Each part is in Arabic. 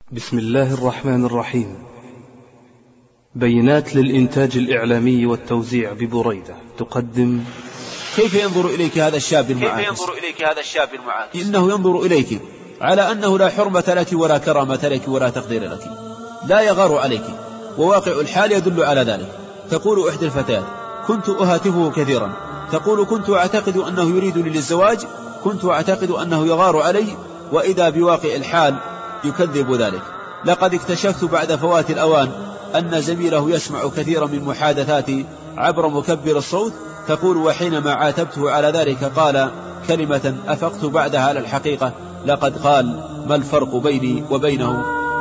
بسم الله الرحمن الرحيم. بينات للإنتاج الإعلامي والتوزيع ببريدة تقدم كيف ينظر إليك هذا الشاب المعاكس؟ إنه ينظر إليك على أنه لا حرمة لك ولا كرامة لك ولا تقدير لك، لا يغار عليك، وواقع الحال يدل على ذلك. تقول إحدى الفتيات: كنت أهاتفه كثيرا، تقول: كنت أعتقد أنه يريدني للزواج، كنت أعتقد أنه يغار علي، وإذا بواقع الحال يكذب ذلك. لقد اكتشفت بعد فوات الأوان أن زميله يسمع كثيرا من محادثاتي عبر مكبر الصوت. تقول: وحينما عاتبته على ذلك قال كلمة أفقت بعدها على الحقيقة، لقد قال: ما الفرق بيني وبينه؟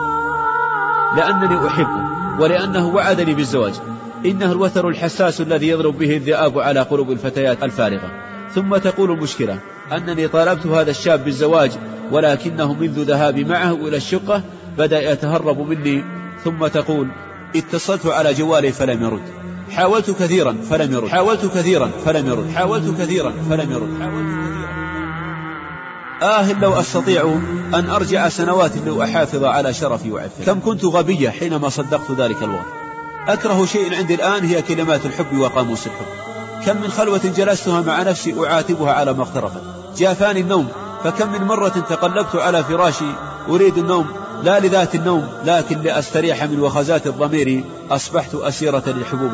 لأنني أحبه ولأنه وعدني بالزواج. إنه الوتر الحساس الذي يضرب به الذئاب على قلوب الفتيات الفارغة. ثم تقول: المشكلة أنني طالبت هذا الشاب بالزواج، ولكنه منذ ذهابي معه إلى الشقة بدأ يتهرب مني. ثم تقول: اتصلت على جوالي فلم يرد، حاولت كثيرا فلم يرد، حاولت كثيرا فلم يرد، حاولت كثيرا فلم يرد. لو أستطيع أن أرجع سنوات لأحافظ على شرفي وعفتي. كم كنت غبية حينما صدقت ذلك الوقت. أكره شيء عندي الآن هي كلمات الحب وقاموس الحب. كم من خلوة جلستها مع نفسي أعاتبها على ما اقترفت. جافاني النوم، فكم من مرة تقلبت على فراشي أريد النوم، لا لذات النوم لكن لأستريح من وخزات الضمير. أصبحت أسيرة للحبوب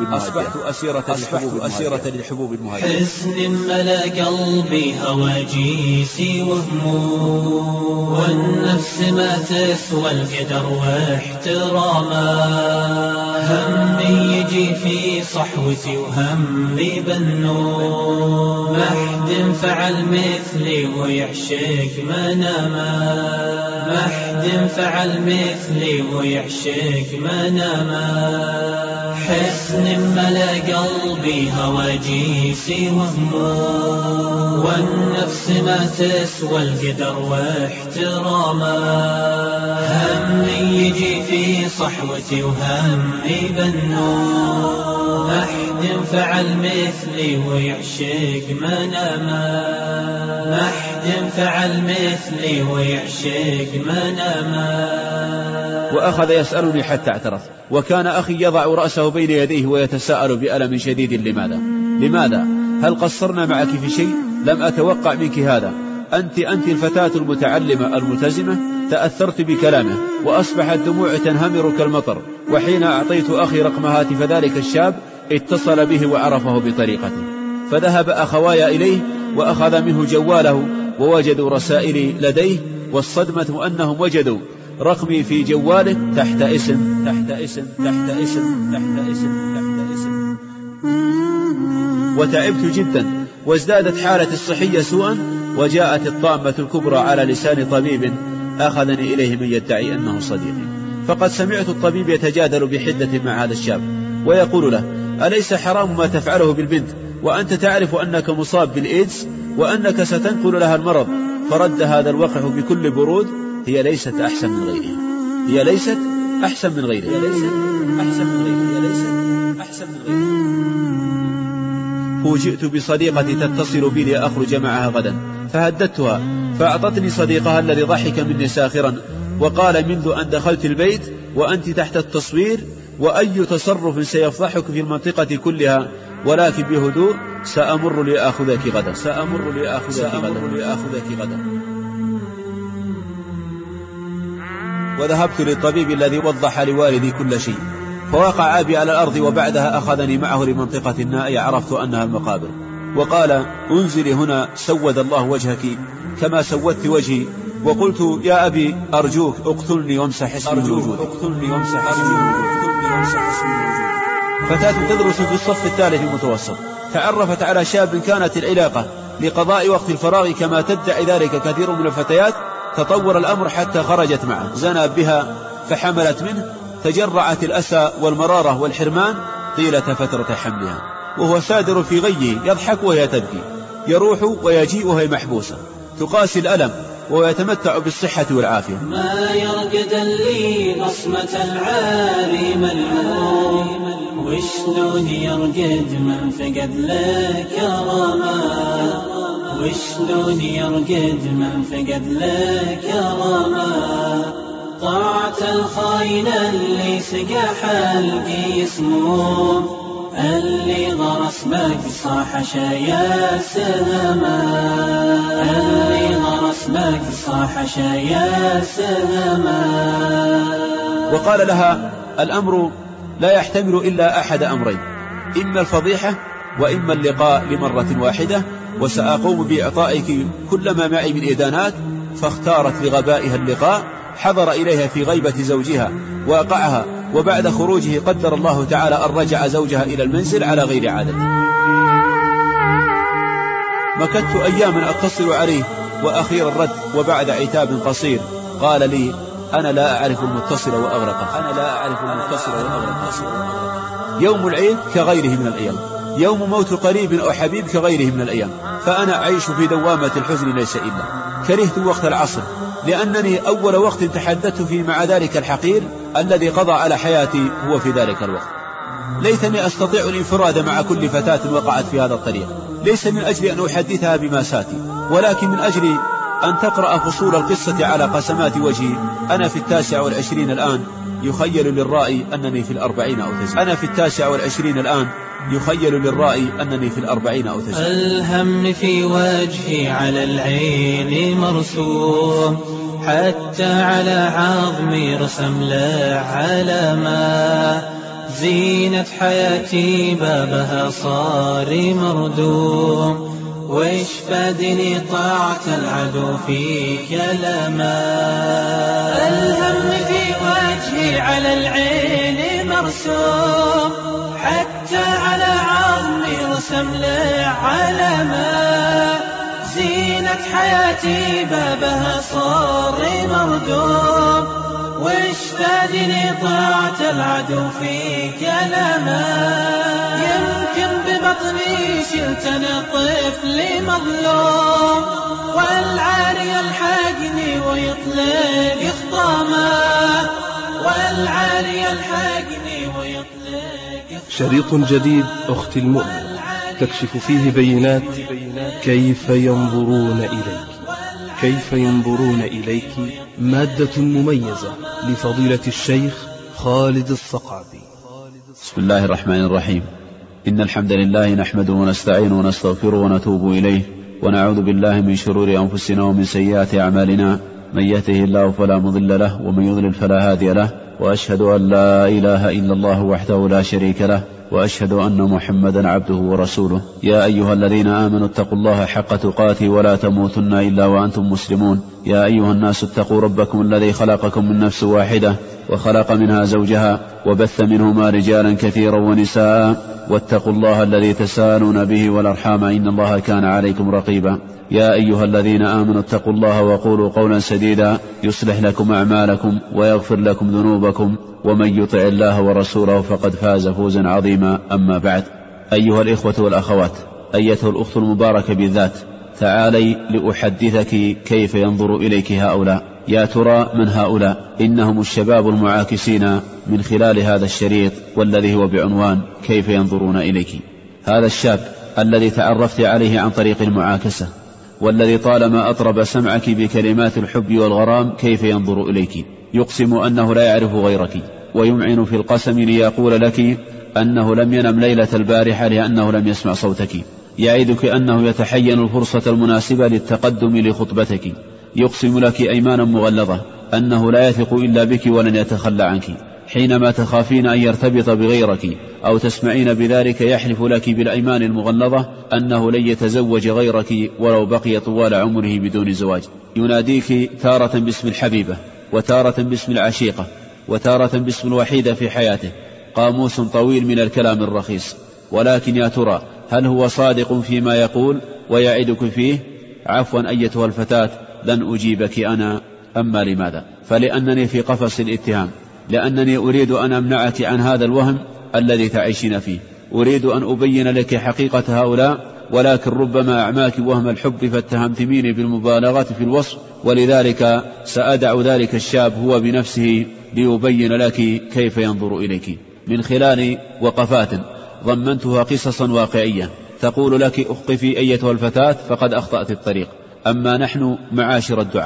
المهاجرة. حزن ملا قلبي هواجيسي وهموم، والنفس ما تسوى القدر واحتراما. همي يجي في صحوتي وهمي بالنوم، ما حد فعل مثلي ويعشق مناما، ما حد فعل مثلي ويعشق مناما. حزن ملا قلبي هواجيسي وهموم، والنفس ما تسوى القدر واحتراما. همي يجي في صحوتي وهمي بالنوم، ما حد فعل مثلي ويعشق مناما، ما حد فعل مثلي ويعشق مناما. وأخذ يسألني حتى اعترف، وكان أخي يضع رأسه بين يديه ويتساءل بألم شديد: لماذا؟ هل قصرنا معك في شيء؟ لم أتوقع منك هذا. أنت الفتاة المتعلمة الملتزمة. تأثرت بكلامه وأصبحت دموع تنهمر كالمطر. وحين أعطيت أخي رقم هاتف ذلك الشاب اتصل به وعرفه بطريقته، فذهب أخوايا إليه وأخذ منه جواله ووجدوا رسائلي لديه، والصدمة أنهم وجدوا رقمي في جواله تحت اسم. وتعبت جدا، وازدادت حالتي الصحية سوءا، وجاءت الطامة الكبرى على لسان طبيب أخذني إليه من يدعي أنه صديقي. فقد سمعت الطبيب يتجادل بحدة مع هذا الشاب ويقول له: أليس حرام ما تفعله بالبنت وأنت تعرف أنك مصاب بالإيدز وأنك ستنقل لها المرض؟ فرد هذا الوقح بكل برود: هي ليست أحسن من غيرها، هي ليست أحسن من غيرها، هي ليست أحسن من غيرها، هي ليست أحسن من غيرها. فوجئت بصديقتي تتصل بي لأخرج معها غدا، فهددتها، فأعطتني صديقها الذي ضحك مني ساخرا وقال: منذ أن دخلت البيت وأنت تحت التصوير، وأي تصرف سيفضحك في المنطقة كلها، ولكن بهدوء سأمر لأخذك غدا. وذهبت للطبيب الذي وضح لوالدي كل شيء، فوقع أبي على الأرض، وبعدها أخذني معه لمنطقة نائية عرفت أنها المقابر، وقال: انزلي هنا سود الله وجهك كما سودت وجهي. وقلت: يا أبي أرجوك اقتلني وامسح اسمي من وجودي. فتاة تدرس في الصف الثالث المتوسط تعرفت على شاب كانت العلاقة لقضاء وقت الفراغ كما تدعي ذلك كثير من الفتيات. تطور الأمر حتى خرجت معه، زنى بها فحملت منه، تجرعت الأسى والمرارة والحرمان طيلة فترة حملها، وهو سادر في غيه يضحك وهي تبكي، يروح ويجيء وهي محبوسة، تقاسي الألم وهو يتمتع بالصحة والعافية. ما يرقد لي نصمة العالي ملعون، وشلون يرقد من فقد لك كرامة، وشلون يرقد من فقد لك كرامة. طاعة الخاين اللي سقى حلقي يسموم، اللي غرس مقصى حشايا سهما، اللي غرس مقصى حشايا سهما. وقال لها: الأمر لا يحتمل إلا أحد أمرين، إما الفضيحة وإما اللقاء لمرة واحدة، وسأقوم بإعطائك كل ما معي من إدانات. فاختارت لغبائها اللقاء، حضر إليها في غيبة زوجها واقعها، وبعد خروجه قدر الله تعالى أن رجع زوجها إلى المنزل على غير عادته. مكثت أياما أتصل عليه وأخيرا الرد، وبعد عتاب قصير قال لي: أنا لا أعرف المتصل وأغرقه، أنا لا أعرف المتصل وأغرقه. يوم العيد كغيره من الأيام، يوم موت قريب أو حبيب كغيره من الأيام، فأنا أعيش في دوامة الحزن ليس إلا. كرهت وقت العصر لأنني أول وقت تحدثت فيه مع ذلك الحقير الذي قضى على حياتي هو في ذلك الوقت. ليتني أستطيع الانفراد مع كل فتاة وقعت في هذا الطريق، ليس من أجل أن أحدثها بماساتي، ولكن من أجل أن تقرأ فصول القصة على قسمات وجهي. أنا في 29 الآن، يخيل للرائي أنني في 40 أو 9. أنا في 29 الآن، يخيل للرائي أنني في 40 أو 9. الهم في وجهي على العين مرسوم، حتى على عظمي رسم له علامة، زينة حياتي بابها صار مردوم، وإيش فادني طاعة العدو في كلامه. الهم في وجهي على العين مرسوم، حتى على عظمي رسم له علامة، زينة حياتي بابها صار مردوم، وإيش فادني طاعة العدو في كلامه. يمكن ببطني شلت أنا طفل مظلوم، والعاري يلحقني ويطلق خطامه، والعاري يلحقني ويطلق. شريط جديد أختي المؤمن تكشف فيه بينات كيف ينظرون إليك، كيف ينظرون إليك، مادة مميزة لفضيلة الشيخ خالد الصقعبي. بسم الله الرحمن الرحيم. إن الحمد لله نحمده ونستعينه ونستغفره ونتوب إليه، ونعوذ بالله من شرور أنفسنا ومن سيئات أعمالنا، من يهده الله فلا مضل له ومن يضلل فلا هادي له، وأشهد أن لا إله إلا الله وحده لا شريك له، وأشهد أن محمدا عبده ورسوله. يا أيها الذين آمنوا اتقوا الله حق تقاته ولا تموتن إلا وأنتم مسلمون. يا أيها الناس اتقوا ربكم الذي خلقكم من نفس واحدة وخلق منها زوجها وبث منهما رجالا كثيرا ونساء، واتقوا الله الذي تساءلون به والأرحام إن الله كان عليكم رقيبا. يا أيها الذين آمنوا اتقوا الله وقولوا قولا سديدا يصلح لكم أعمالكم ويغفر لكم ذنوبكم، ومن يطع الله ورسوله فقد فاز فوزا عظيما. أما بعد، أيها الإخوة والأخوات، أيتها الأخت المباركة بالذات، تعالي لأحدثك كيف ينظر إليك هؤلاء. يا ترى من هؤلاء؟ إنهم الشباب المعاكسين من خلال هذا الشريط، والذي هو بعنوان كيف ينظرون إليك. هذا الشاب الذي تعرفت عليه عن طريق المعاكسة، والذي طالما أطرب سمعك بكلمات الحب والغرام كيف ينظر إليك، يقسم أنه لا يعرف غيرك، ويمعن في القسم ليقول لك أنه لم ينم ليلة البارحة لأنه لم يسمع صوتك، يعيدك أنه يتحين الفرصة المناسبة للتقدم لخطبتك، يقسم لك أيمانا مغلظة أنه لا يثق إلا بك ولن يتخلى عنك، حينما تخافين أن يرتبط بغيرك أو تسمعين بذلك يحلف لك بالأيمان المغلظة أنه لن يتزوج غيرك ولو بقي طوال عمره بدون زواج. يناديك تارة باسم الحبيبة، وتارة باسم العشيقة، وتارة باسم الوحيدة في حياته، قاموس طويل من الكلام الرخيص. ولكن يا ترى هل هو صادق فيما يقول ويعدك فيه؟ عفوا أيتها الفتاة، لن أجيبك أنا. أما لماذا؟ فلأنني في قفص الاتهام، لأنني أريد أن أمنعك عن هذا الوهم الذي تعيشين فيه. أريد أن أبين لك حقيقة هؤلاء، ولكن ربما أعماك وهم الحب فاتهمتميني بالمبالغة في الوصف، ولذلك سأدع ذلك الشاب هو بنفسه ليبين لك كيف ينظر إليك من خلال وقفات ضمنتها قصصا واقعية تقول لك أخقفي أيتها الفتاة فقد أخطأت الطريق. أما نحن معاشر الدعاة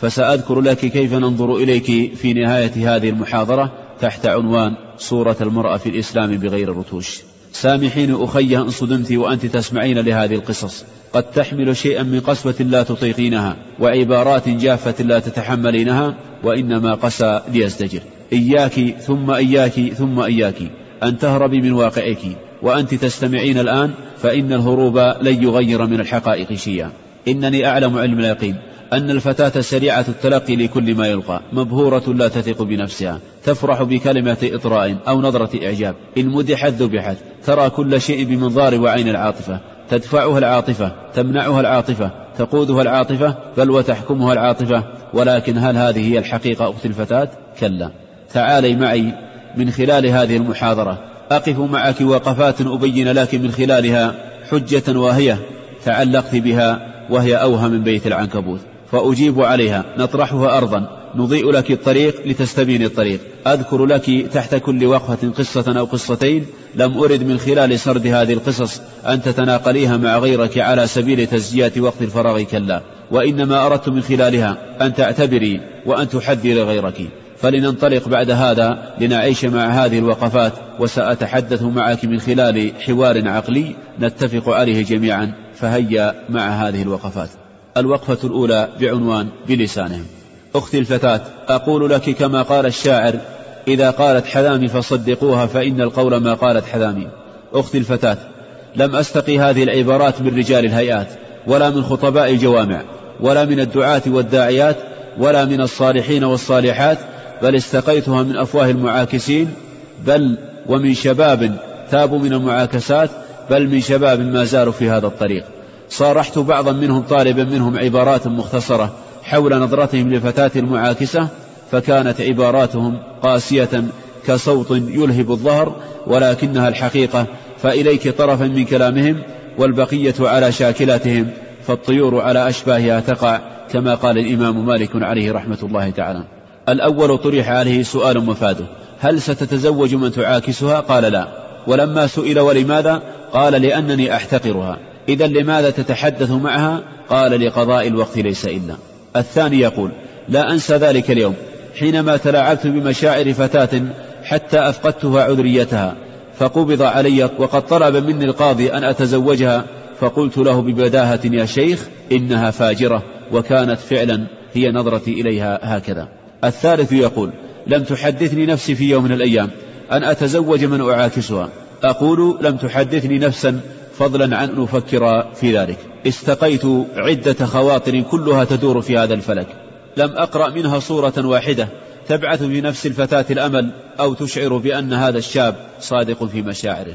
فسأذكر لك كيف ننظر إليك في نهاية هذه المحاضرة تحت عنوان صورة المرأة في الإسلام بغير رتوش. سامحيني أخي إن صدمت وأنت تسمعين لهذه القصص، قد تحمل شيئا من قسوة لا تطيقينها وعبارات جافة لا تتحملينها، وإنما قسى ليزدجر. إياك ثم إياك ثم إياك أن تهربي من واقعك وأنت تستمعين الآن، فإن الهروب لن يغير من الحقائق شيئا. إنني أعلم علم اليقين أن الفتاة سريعة التلقي لكل ما يلقى، مبهورة لا تثق بنفسها، تفرح بكلمة إطراء أو نظرة إعجاب، إن مدحت ذبحت، ترى كل شيء بمنظار وعين العاطفة، تدفعها العاطفة، تمنعها العاطفة، تقودها العاطفة، بل وتحكمها العاطفة. ولكن هل هذه هي الحقيقة أختي الفتاة؟ كلا. تعالي معي من خلال هذه المحاضرة أقف معك وقفات أبين لك من خلالها حجة واهية تعلقت بها وهي أوهى من بيت العنكبوت، فأجيب عليها، نطرحها أرضا، نضيء لك الطريق لتستبين الطريق. أذكر لك تحت كل وقفة قصة أو قصتين، لم أرد من خلال سرد هذه القصص أن تتناقليها مع غيرك على سبيل تزكية وقت الفراغ، كلا، وإنما أردت من خلالها أن تعتبري وأن تحذري غيرك. فلننطلق بعد هذا لنعيش مع هذه الوقفات، وسأتحدث معك من خلال حوار عقلي نتفق عليه جميعا. فهيا مع هذه الوقفات. الوقفة الأولى بعنوان بلسانهم. أختي الفتاة، أقول لك كما قال الشاعر: إذا قالت حذامي فصدقوها فإن القول ما قالت حذامي. أختي الفتاة، لم أستقي هذه العبارات من رجال الهيئات، ولا من خطباء الجوامع، ولا من الدعاة والداعيات، ولا من الصالحين والصالحات، بل استقيتها من أفواه المعاكسين، بل ومن شباب تابوا من المعاكسات، بل من شباب ما زالوا في هذا الطريق. صارحت بعضا منهم طالبا منهم عبارات مختصرة حول نظرتهم للفتاة المعاكسة، فكانت عباراتهم قاسية كصوت يلهب الظهر، ولكنها الحقيقة. فإليك طرفا من كلامهم، والبقية على شاكلاتهم، فالطيور على أشباهها تقع، كما قال الإمام مالك عليه رحمة الله تعالى. الأول طرح عليه سؤال مفاده: هل ستتزوج من تعاكسها؟ قال لا. ولما سئل ولماذا؟ قال: لأنني أحتقرها. إذن لماذا تتحدث معها؟ قال: لقضاء الوقت ليس إلا. الثاني يقول: لا أنسى ذلك اليوم حينما تلاعبت بمشاعر فتاة حتى أفقدتها عذريتها، فقبض علي وقد طلب مني القاضي أن أتزوجها، فقلت له ببداهة: يا شيخ، إنها فاجرة. وكانت فعلا هي نظرتي إليها هكذا. الثالث يقول: لم تحدثني نفسي في يوم من الأيام أن أتزوج من أعاكسها. أقول: لم تحدثني نفسا، فضلا عن أن أفكر في ذلك. استقيت عدة خواطر كلها تدور في هذا الفلك، لم أقرأ منها صورة واحدة تبعث في نفس الفتاة الأمل أو تشعر بأن هذا الشاب صادق في مشاعره.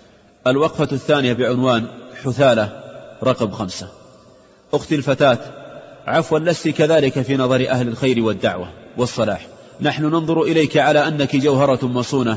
الوقفة الثانية بعنوان حثالة، رقم 5. أختي الفتاة، عفوا لست كذلك في نظر أهل الخير والدعوة والصلاح. نحن ننظر إليك على أنك جوهرة مصونة،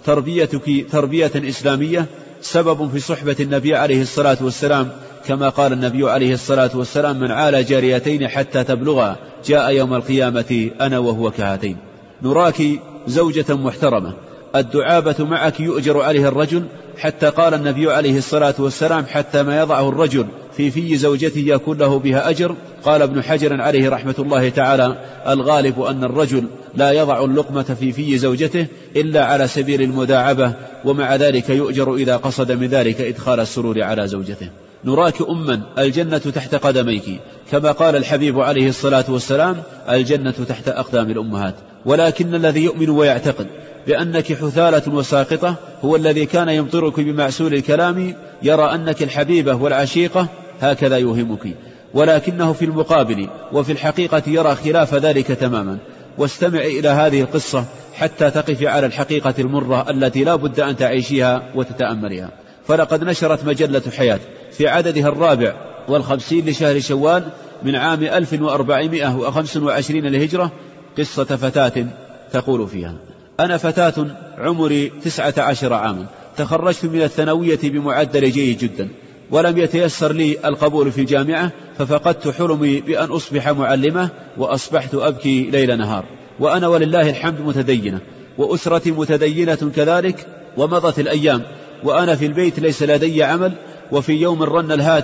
تربيتك تربية إسلامية، سبب في صحبة النبي عليه الصلاة والسلام، كما قال النبي عليه الصلاة والسلام: من عال جاريتين حتى تبلغا جاء يوم القيامة أنا وهو كهاتين. نراك زوجة محترمة، الدعابة معك يؤجر عليه الرجل، حتى قال النبي عليه الصلاة والسلام: حتى ما يضعه الرجل في زوجته يكون له بها أجر. قال ابن حجر عليه رحمة الله تعالى: الغالب أن الرجل لا يضع اللقمة في زوجته إلا على سبيل المداعبة، ومع ذلك يؤجر إذا قصد من ذلك إدخال السرور على زوجته. نراك أما، الجنة تحت قدميك، كما قال الحبيب عليه الصلاة والسلام: الجنة تحت أقدام الأمهات. ولكن الذي يؤمن ويعتقد بأنك حثالة وساقطة هو الذي كان يمطرك بمعسول الكلام، يرى أنك الحبيبة والعشيقة، هكذا يوهمك، ولكنه في المقابل وفي الحقيقة يرى خلاف ذلك تماما. واستمع إلى هذه القصة حتى تقف على الحقيقة المرة التي لا بد أن تعيشها وتتأملها. فلقد نشرت مجلة حياة في عددها 54 لشهر شوال من عام 1425 للهجرة قصة فتاة تقول فيها: أنا فتاة عمري 19 عاما، تخرجت من الثانوية بمعدل جيد جدا، ولم يتيسر لي القبول في الجامعة، ففقدت حلمي بأن أصبح معلمة، وأصبحت أبكي ليل نهار. وأنا ولله الحمد متدينة، وأسرتي متدينة كذلك. ومضت الأيام وأنا في البيت ليس لدي عمل، وفي يوم رن الهاتف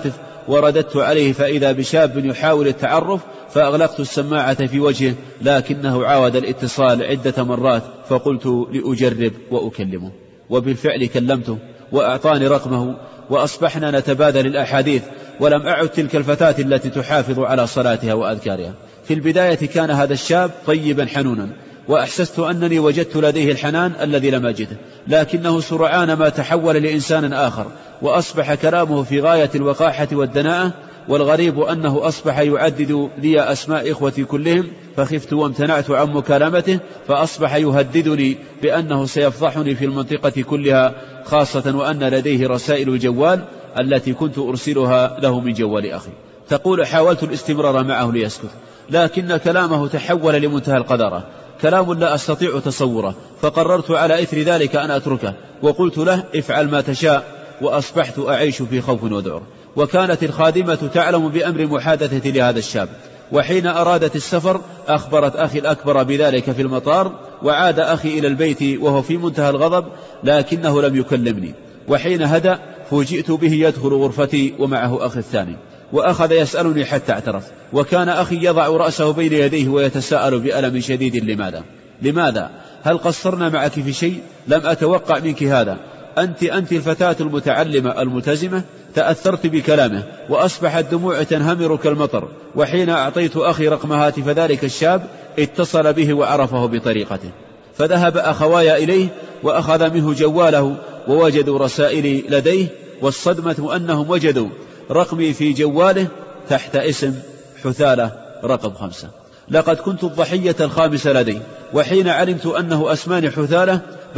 ورددت عليه فإذا بشاب يحاول التعرف، فأغلقت السماعة في وجهه، لكنه عاود الاتصال عدة مرات، فقلت لأجرب وأكلمه، وبالفعل كلمته وأعطاني رقمه، وأصبحنا نتبادل الأحاديث، ولم أعد تلك الفتاة التي تحافظ على صلاتها وأذكارها. في البداية كان هذا الشاب طيبا حنونا، وأحسست أنني وجدت لديه الحنان الذي لم أجده، لكنه سرعان ما تحول لإنسان آخر، وأصبح كلامه في غاية الوقاحة والدناءة، والغريب أنه أصبح يعدد لي أسماء إخوتي كلهم، فخفت وامتنعت عن مكالمته، فأصبح يهددني بأنه سيفضحني في المنطقة كلها، خاصة وأن لديه رسائل الجوال التي كنت أرسلها له من جوال أخي. تقول: حاولت الاستمرار معه ليسكت، لكن كلامه تحول لمنتهى القذارة، كلام لا أستطيع تصوره، فقررت على إثر ذلك أن أتركه، وقلت له: افعل ما تشاء، وأصبحت أعيش في خوف وذعر. وكانت الخادمة تعلم بأمر محادثتي لهذا الشاب، وحين أرادت السفر أخبرت أخي الأكبر بذلك في المطار، وعاد أخي إلى البيت وهو في منتهى الغضب، لكنه لم يكلمني. وحين هدأ فوجئت به يدخل غرفتي ومعه أخي الثاني، وأخذ يسألني حتى اعترف، وكان أخي يضع رأسه بين يديه ويتساءل بألم شديد: لماذا؟ هل قصرنا معك في شيء؟ لم أتوقع منك هذا، أنت الفتاة المتعلمة الملتزمة. تأثرت بكلامه، وأصبحت دموع تنهمر كالمطر. وحين أعطيت أخي رقم هاتف ذلك الشاب اتصل به وعرفه بطريقته، فذهب أخوايا إليه وأخذ منه جواله، ووجدوا رسائلي لديه، والصدمة أنهم وجدوا رقمي في جواله تحت اسم حثالة رقم 5. لقد كنت الضحية الخامسة لدي، وحين علمت أنه أسماني حثالة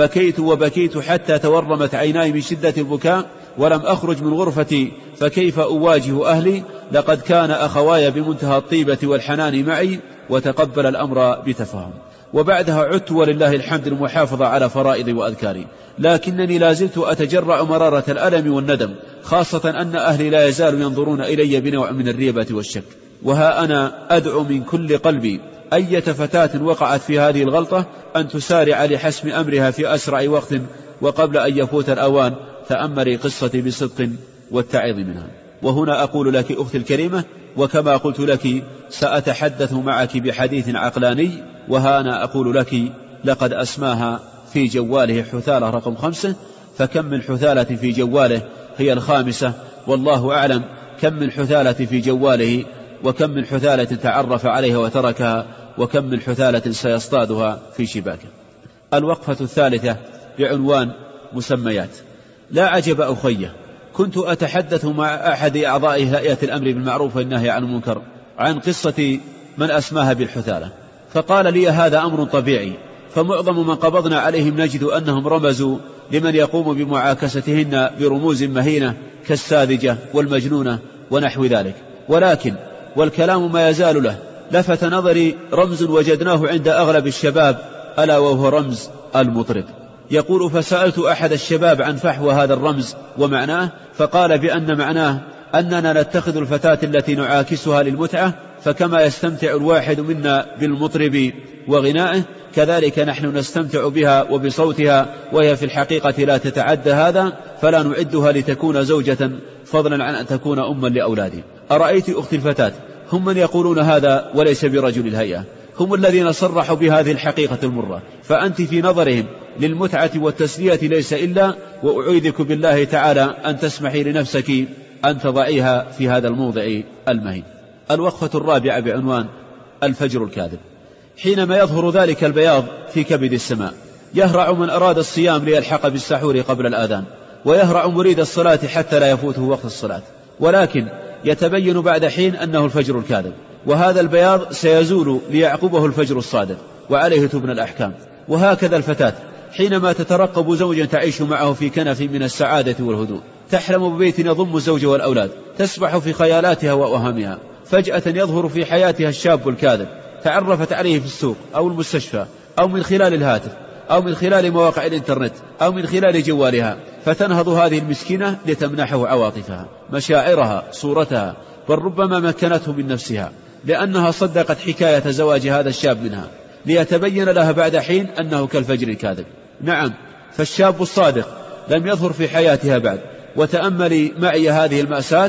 بكيت حتى تورمت عيناي من شدة البكاء، ولم أخرج من غرفتي، فكيف أواجه أهلي؟ لقد كان أخواي بمنتهى الطيبة والحنان معي، وتقبل الأمر بتفاهم. وبعدها عدت ولله الحمد المحافظة على فرائضي وأذكاري، لكنني لازلت أتجرع مرارة الألم والندم، خاصة أن أهلي لا يزالوا ينظرون إلي بنوع من الريبة والشك. وها أنا أدعو من كل قلبي أية فتاة وقعت في هذه الغلطة أن تسارع لحسم أمرها في أسرع وقت، وقبل أن يفوت الأوان. تأمري قصتي بصدق واتعظي منها. وهنا أقول لك أختي الكريمة، وكما قلت لك سأتحدث معك بحديث عقلاني، وها أنا أقول لك: لقد أسماها في جواله حثالة رقم 5، فكم من حثالة في جواله هي 5، والله أعلم كم من حثالة في جواله، وكم من حثالة تعرف عليها وتركها، وكم من حثالة سيصطادها في شباكه. الوقفة الثالثة بعنوان مسميات. لا عجب أخيه، كنت أتحدث مع أحد أعضاء هيئة الأمر بالمعروف والنهي عن المنكر عن قصة من أسماها بالحثالة، فقال لي: هذا أمر طبيعي، فمعظم من قبضنا عليهم نجد أنهم رمزوا لمن يقوم بمعاكستهن برموز مهينة كالساذجة والمجنونة ونحو ذلك، ولكن والكلام ما يزال له، لفت نظري رمز وجدناه عند أغلب الشباب، ألا وهو رمز المطرب. يقول: فسألت أحد الشباب عن فحوى هذا الرمز ومعناه، فقال بأن معناه أننا نتخذ الفتاة التي نعاكسها للمتعة، فكما يستمتع الواحد منا بالمطرب وغنائه، كذلك نحن نستمتع بها وبصوتها، وهي في الحقيقة لا تتعدى هذا، فلا نعدها لتكون زوجة، فضلا عن أن تكون أما لأولادي. أرأيت أختي الفتاة، هم من يقولون هذا وليس برجل الهيئة، هم الذين صرحوا بهذه الحقيقة المرة، فأنت في نظرهم للمتعة والتسلية ليس إلا، وأعوذك بالله تعالى أن تسمحي لنفسك أن تضعيها في هذا الموضع المهين. الوقفة الرابعة بعنوان الفجر الكاذب. حينما يظهر ذلك البياض في كبد السماء، يهرع من أراد الصيام ليلحق بالسحور قبل الآذان، ويهرع مريد الصلاة حتى لا يفوته وقت الصلاة، ولكن يتبين بعد حين أنه الفجر الكاذب، وهذا البياض سيزول ليعقبه الفجر الصادق، وعليه تبنى الأحكام. وهكذا الفتاة حينما تترقب زوجا تعيش معه في كنف من السعادة والهدوء، تحلم ببيت يضم الزوج والأولاد، تسبح في خيالاتها وأوهامها، فجأة يظهر في حياتها الشاب الكاذب، تعرفت عليه في السوق أو المستشفى أو من خلال الهاتف أو من خلال مواقع الإنترنت أو من خلال جوالها، فتنهض هذه المسكينة لتمنحه عواطفها، مشاعرها، صورتها، بل ربما مكنته من نفسها، لأنها صدقت حكاية زواج هذا الشاب منها، ليتبين لها بعد حين أنه كالفجر الكاذب. نعم، فالشاب الصادق لم يظهر في حياتها بعد. وتأملي معي هذه المأساة،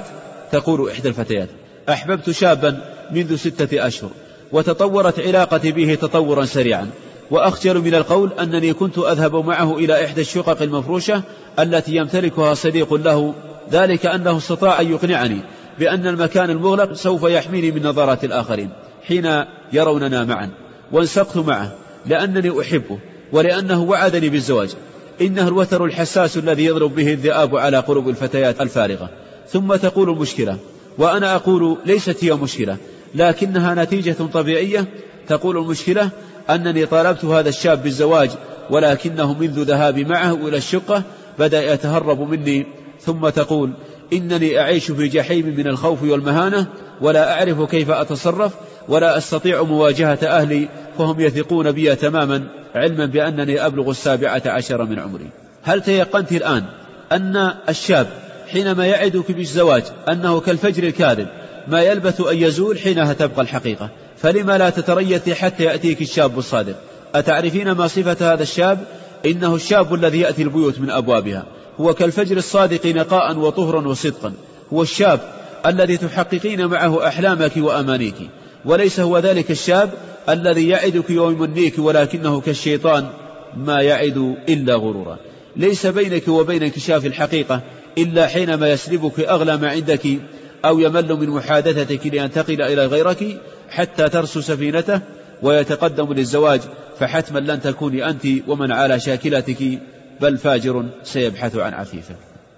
تقول إحدى الفتيات: أحببت شابا منذ 6 أشهر، وتطورت علاقتي به تطورا سريعا، وأخجل من القول أنني كنت أذهب معه إلى إحدى الشقق المفروشة التي يمتلكها صديق له، ذلك أنه استطاع أن يقنعني بأن المكان المغلق سوف يحميني من نظرات الآخرين حين يروننا معا، وانسقت معه لأنني أحبه ولأنه وعدني بالزواج. إنه الوتر الحساس الذي يضرب به الذئاب على قلوب الفتيات الفارغة. ثم تقول المشكلة، وأنا أقول ليست هي مشكلة لكنها نتيجة طبيعية. تقول المشكلة أنني طالبت هذا الشاب بالزواج، ولكنه منذ ذهابي معه إلى الشقة بدأ يتهرب مني. ثم تقول: إنني أعيش في جحيم من الخوف والمهانة، ولا أعرف كيف أتصرف، ولا أستطيع مواجهة أهلي، فهم يثقون بي تماما، علما بأنني أبلغ 17 من عمري. هل تيقنت الآن أن الشاب حينما يعدك بالزواج أنه كالفجر الكاذب ما يلبث أن يزول حينها تبقى الحقيقة؟ فلما لا تتريثي حتى يأتيك الشاب الصادق؟ أتعرفين ما صفة هذا الشاب؟ إنه الشاب الذي يأتي البيوت من أبوابها، هو كالفجر الصادق نقاء وطهرا وصدقا، هو الشاب الذي تحققين معه أحلامك وأمانيك، وليس هو ذلك الشاب الذي يعدك ويمنيك ولكنه كالشيطان ما يعد إلا غرورا. ليس بينك وبين انكشاف الحقيقة إلا حينما يسلبك أغلى ما عندك، أو يمل من محادثتك لينتقل إلى غيرك حتى ترسو سفينته ويتقدم للزواج، فحتما لن تكوني أنت ومن على شاكلتك، بل فاجر سيبحث عن عفيفه.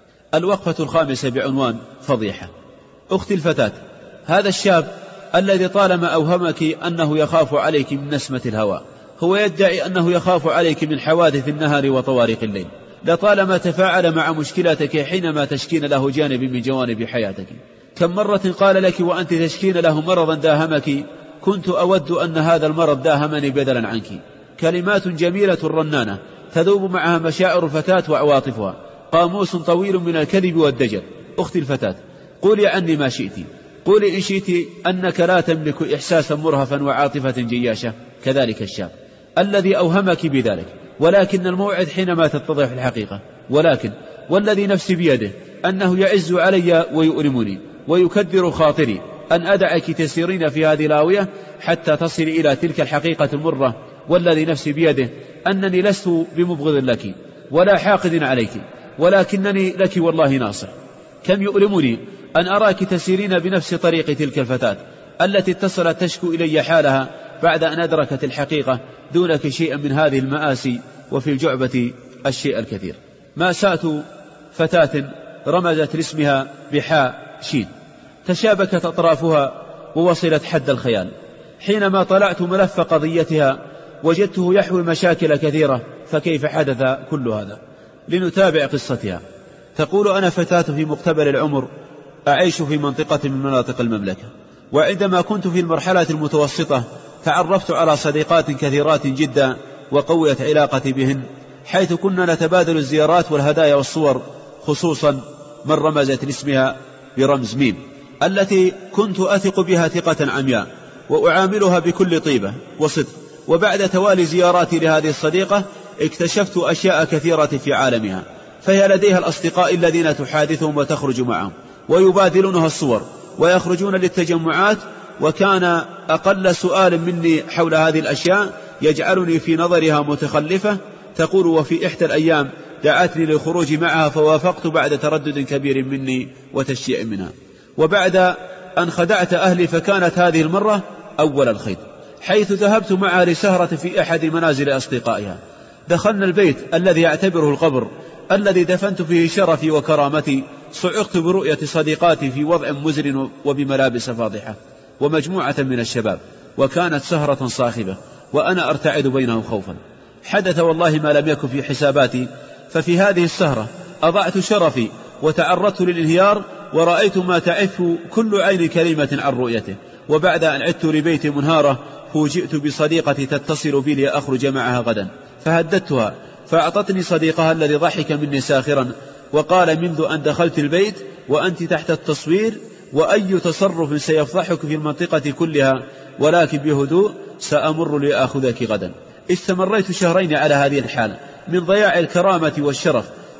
الوقفة 5 بعنوان فضيحة. أختي الفتاة، هذا الشاب الذي طالما أوهمك أنه يخاف عليك من نسمة الهواء، هو يدعي أنه يخاف عليك من حوادث النهار وطوارق الليل، لطالما تفاعل مع مشكلتك حينما تشكين له جانب من جوانب حياتك. كم مرة قال لك وأنت تشكين له مرضا داهمك: كنت أود أن هذا المرض داهمني بدلا عنك. كلمات جميلة رنانة تذوب معها مشاعر الفتاة وعواطفها، قاموس طويل من الكذب والدجل. أختي الفتاة، قولي عني ما شئت، قولي إن شئت أنك لا تملك إحساسا مرهفا وعاطفة جياشة كذلك الشاب الذي أوهمك بذلك، ولكن الموعد حينما تتضح الحقيقة. ولكن والذي نفسي بيده أنه يعز علي ويؤلمني ويكدر خاطري أن أدعك تسيرين في هذه الهاوية حتى تصل إلى تلك الحقيقة المرة. والذي نفسي بيده أنني لست بمبغض لك ولا حاقد عليك، ولكنني لك والله ناصح. كم يؤلمني أن أراك تسيرين بنفس طريق تلك الفتاة التي اتصلت تشكو إلي حالها بعد أن أدركت الحقيقة دونك شيئا من هذه المآسي، وفي الجعبة الشيء الكثير. مأساة فتاة رمزت لاسمها بحاء شين، تشابكت أطرافها ووصلت حد الخيال. حينما طلعت ملف قضيتها وجدته يحوي مشاكل كثيرة، فكيف حدث كل هذا؟ لنتابع قصتها. تقول: أنا فتاة في مقتبل العمر، أعيش في منطقة من مناطق المملكة، وعندما كنت في المرحلة المتوسطة تعرفت على صديقات كثيرات جدا وقويت علاقتي بهن، حيث كنا نتبادل الزيارات والهدايا والصور، خصوصا من رمزت لاسمها برمز ميم، التي كنت أثق بها ثقة عمياء وأعاملها بكل طيبة وصدق. وبعد توالي زياراتي لهذه الصديقة اكتشفت أشياء كثيرة في عالمها، فهي لديها الأصدقاء الذين تحادثهم وتخرج معهم ويبادلونها الصور ويخرجون للتجمعات، وكان أقل سؤال مني حول هذه الأشياء يجعلني في نظرها متخلفة. تقول: وفي إحدى الأيام دعتني للخروج معها فوافقت بعد تردد كبير مني وتشجيع منها، وبعد أن خدعت أهلي فكانت هذه المرة أول الخيط، حيث ذهبت معها لسهرة في أحد منازل أصدقائها. دخلنا البيت الذي يعتبره القبر الذي دفنت فيه شرفي وكرامتي. صعقت برؤية صديقاتي في وضع مزر وبملابس فاضحة ومجموعة من الشباب، وكانت سهرة صاخبة وأنا أرتعد بينهم خوفا. حدث والله ما لم يكن في حساباتي، ففي هذه السهرة أضعت شرفي وتعرضت للانهيار، ورأيت ما تعف كل عين كريمة عن رؤيته. وبعد أن عدت لبيتي منهارة فوجئت بصديقتي تتصل بي لأخرج معها غدا، فهددتها فأعطتني صديقها الذي ضحك مني ساخرا وقال: منذ أن دخلت البيت وأنت تحت التصوير، وأي تصرف سيفضحك في المنطقة كلها، ولكن بهدوء سأمر لأخذك غدا. استمريت 2 شهرين على هذه الحال من ضياع الكرامة والشرف،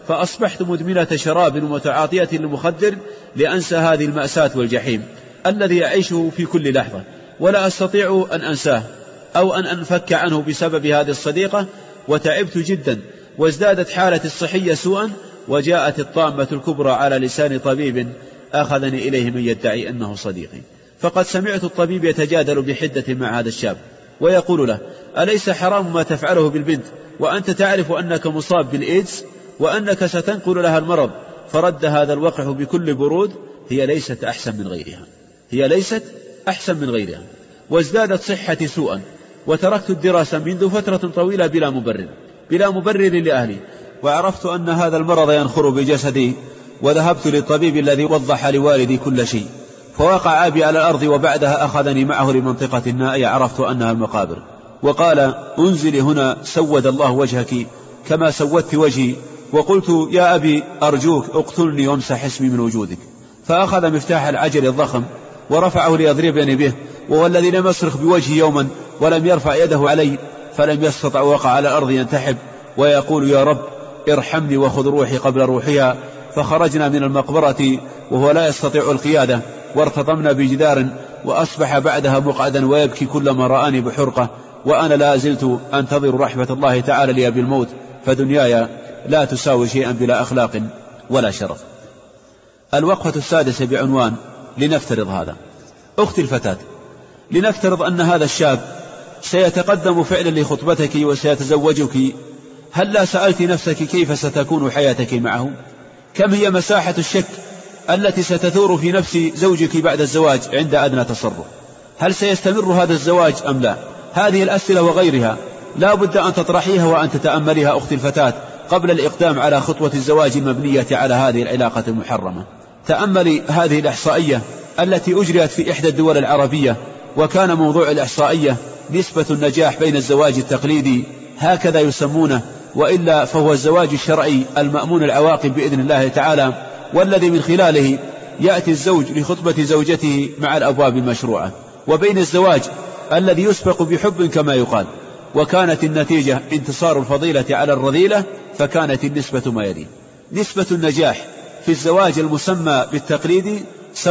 فأصبحت مدمنة شراب ومتعاطية للمخدر لأنسى هذه المأساة والجحيم الذي أعيشه في كل لحظة، ولا أستطيع أن أنساه أو أن أنفك عنه بسبب هذه الصديقة. وتعبت جدا وازدادت حالتي الصحية سوءا، وجاءت الطامة الكبرى على لسان طبيب أخذني إليه من يدعي أنه صديقي. فقد سمعت الطبيب يتجادل بحدة مع هذا الشاب ويقول له: أليس حرام ما تفعله بالبنت وأنت تعرف أنك مصاب بالإيدز وأنك ستنقل لها المرض؟ فرد هذا الوقح بكل برود: هي ليست أحسن من غيرها، هي ليست أحسن من غيرها. وازدادت صحتي سوءا، وتركت الدراسة منذ فترة طويلة بلا مبرر لأهلي، وعرفت أن هذا المرض ينخر بجسدي، وذهبت للطبيب الذي وضح لوالدي كل شيء، فوقع أبي على الأرض، وبعدها أخذني معه لمنطقة نائية عرفت أنها المقابر، وقال: انزلي هنا سود الله وجهك كما سودت وجهي. وقلت: يا أبي أرجوك اقتلني وامسح اسمي من وجودك. فأخذ مفتاح العجل الضخم ورفعه ليضربني به، وهو الذي لم يصرخ بوجهي يوما ولم يرفع يده علي، فلم يستطع، وقع على الأرض ينتحب ويقول: يا رب ارحمني وخذ روحي قبل روحها. فخرجنا من المقبرة وهو لا يستطيع القيادة، وارتطمنا بجدار، وأصبح بعدها مقعدا ويبكي كلما رآني بحرقة، وأنا لا زلت أنتظر رحمة الله تعالى لي بالموت، فدنياي لا تساوي شيئا بلا أخلاق ولا شرف. الوقفة السادسة بعنوان: لنفترض هذا. أختي الفتاة، لنفترض أن هذا الشاب سيتقدم فعلا لخطبتك وسيتزوجك، هل لا سألت نفسك كيف ستكون حياتك معه؟ كم هي مساحة الشك التي ستثور في نفس زوجك بعد الزواج عند أدنى تصرف؟ هل سيستمر هذا الزواج أم لا؟ هذه الأسئلة وغيرها لا بد أن تطرحيها وأن تتأمليها أختي الفتاة قبل الإقدام على خطوة الزواج المبنية على هذه العلاقة المحرمة. تأملي هذه الإحصائية التي أجريت في إحدى الدول العربية، وكان موضوع الإحصائية نسبة النجاح بين الزواج التقليدي، هكذا يسمونه، وإلا فهو الزواج الشرعي المأمون العواقب بإذن الله تعالى، والذي من خلاله يأتي الزوج لخطبة زوجته مع الأبواب المشروعة، وبين الزواج الذي يسبق بحب كما يقال. وكانت النتيجة انتصار الفضيلة على الرذيلة، فكانت النسبة ما يلي: نسبة النجاح في الزواج المسمى بالتقليدي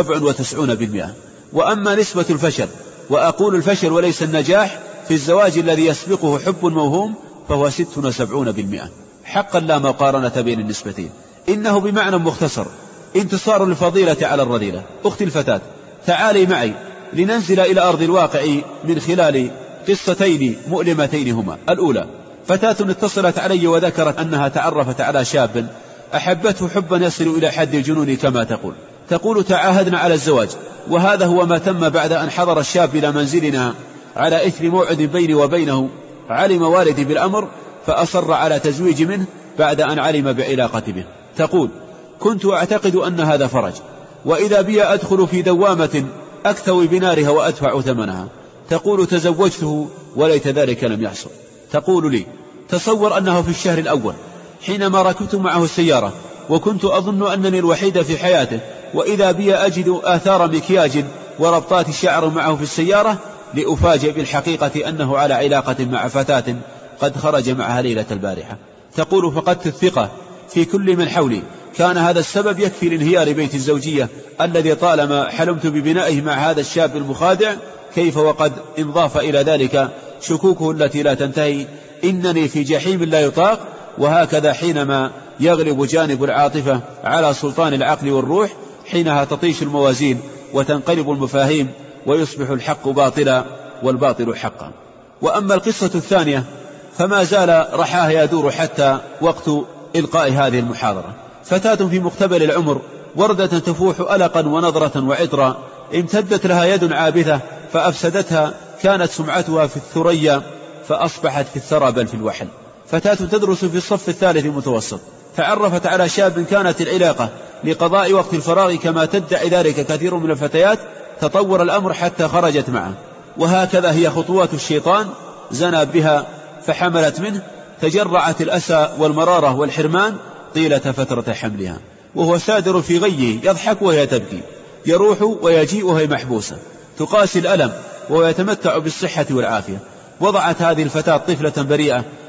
97%، وأما نسبة الفشل، وأقول الفشل وليس النجاح، في الزواج الذي يسبقه حب موهوم فهو 76%. حقا لا مقارنة بين النسبتين، إنه بمعنى مختصر انتصار الفضيلة على الرذيلة. أختي الفتاة، تعالي معي لننزل إلى أرض الواقع من خلال قصتين مؤلمتين هما: الأولى، فتاة اتصلت علي وذكرت أنها تعرفت على شاب أحبته حبا يصل إلى حد الجنون كما تقول تعاهدنا على الزواج، وهذا هو ما تم بعد أن حضر الشاب إلى منزلنا على إثر موعد بيني وبينه. علم والدي بالأمر فأصر على تزويج منه بعد أن علم بعلاقتي به. تقول: كنت أعتقد أن هذا فرج، وإذا بي أدخل في دوامة أكتوي بنارها وأدفع ثمنها. تقول: تزوجته وليت ذلك لم يحصل. تقول لي: تصور أنه في الشهر الأول حينما ركبت معه السيارة وكنت أظن أنني الوحيد في حياته، وإذا بي أجد آثار مكياج وربطات شعر معه في السيارة، لأفاجئ بالحقيقة أنه على علاقة مع فتاة قد خرج معها ليلة البارحة. تقول: فقدت الثقة في كل من حولي، كان هذا السبب يكفي لانهيار بيت الزوجية الذي طالما حلمت ببنائه مع هذا الشاب المخادع، كيف وقد انضاف إلى ذلك شكوكه التي لا تنتهي. إنني في جحيم لا يطاق. وهكذا حينما يغلب جانب العاطفة على سلطان العقل والروح، حينها تطيش الموازين وتنقلب المفاهيم، ويصبح الحق باطلا والباطل حقا. وأما القصة الثانية فما زال رحاها يدور حتى وقت إلقاء هذه المحاضرة. فتاة في مقتبل العمر، وردة تفوح ألقا ونظرة وعطرا، امتدت لها يد عابثة فأفسدتها، كانت سمعتها في الثريا فأصبحت في الثرى بل في الوحل. فتاة تدرس في الصف الثالث المتوسط، تعرفت على شاب كانت العلاقة لقضاء وقت الفراغ كما تدعي ذلك كثير من الفتيات. تطور الأمر حتى خرجت معه، وهكذا هي خطوات الشيطان. زنى بها فحملت منه، تجرعت الأسى والمرارة والحرمان طيلة فترة حملها، وهو سادر في غيه يضحك وهي تبكي، يروح ويجيء وهي محبوسة، تقاسي الألم وهو يتمتع بالصحة والعافية. وضعت هذه الفتاة طفلة بريئة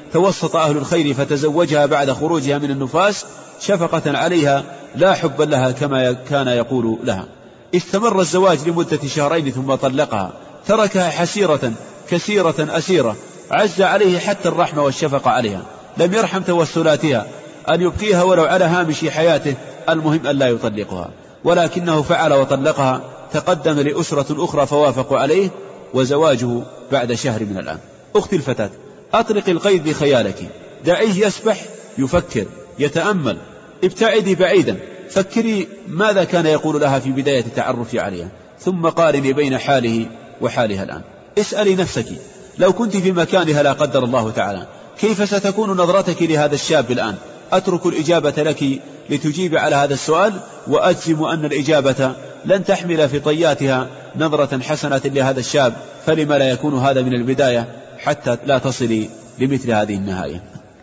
توسط أهل الخير فتزوجها بعد خروجها من النفاس شفقة عليها لا حبا لها كما كان يقول لها. استمر الزواج لمدة شهرين ثم طلقها، تركها حسيرة كثيرة أسيرة، عز عليه حتى الرحمة والشفقة عليها، لم يرحم توسلاتها أن يبقيها ولو على هامش حياته، المهم أن لا يطلقها، ولكنه فعل وطلقها. تقدم لأسرة أخرى فوافقوا عليه، وزواجه بعد شهر من الآن. أختي الفتاة، أطلق القيد بخيالك، دعيه يسبح، يفكر، يتأمل، ابتعدي بعيدا، فكري ماذا كان يقول لها في بداية التعرف عليها، ثم قارني بين حاله وحالها الآن. اسألي نفسك لو كنت في مكانها لا قدر الله تعالى كيف ستكون نظرتك لهذا الشاب الآن؟ أترك الإجابة لك لتجيب على هذا السؤال، وأجزم أن الإجابة لن تحمل في طياتها نظرة حسنة لهذا الشاب، فلما لا يكون هذا من البداية حتى لا تصلي لمثل هذه النهاية.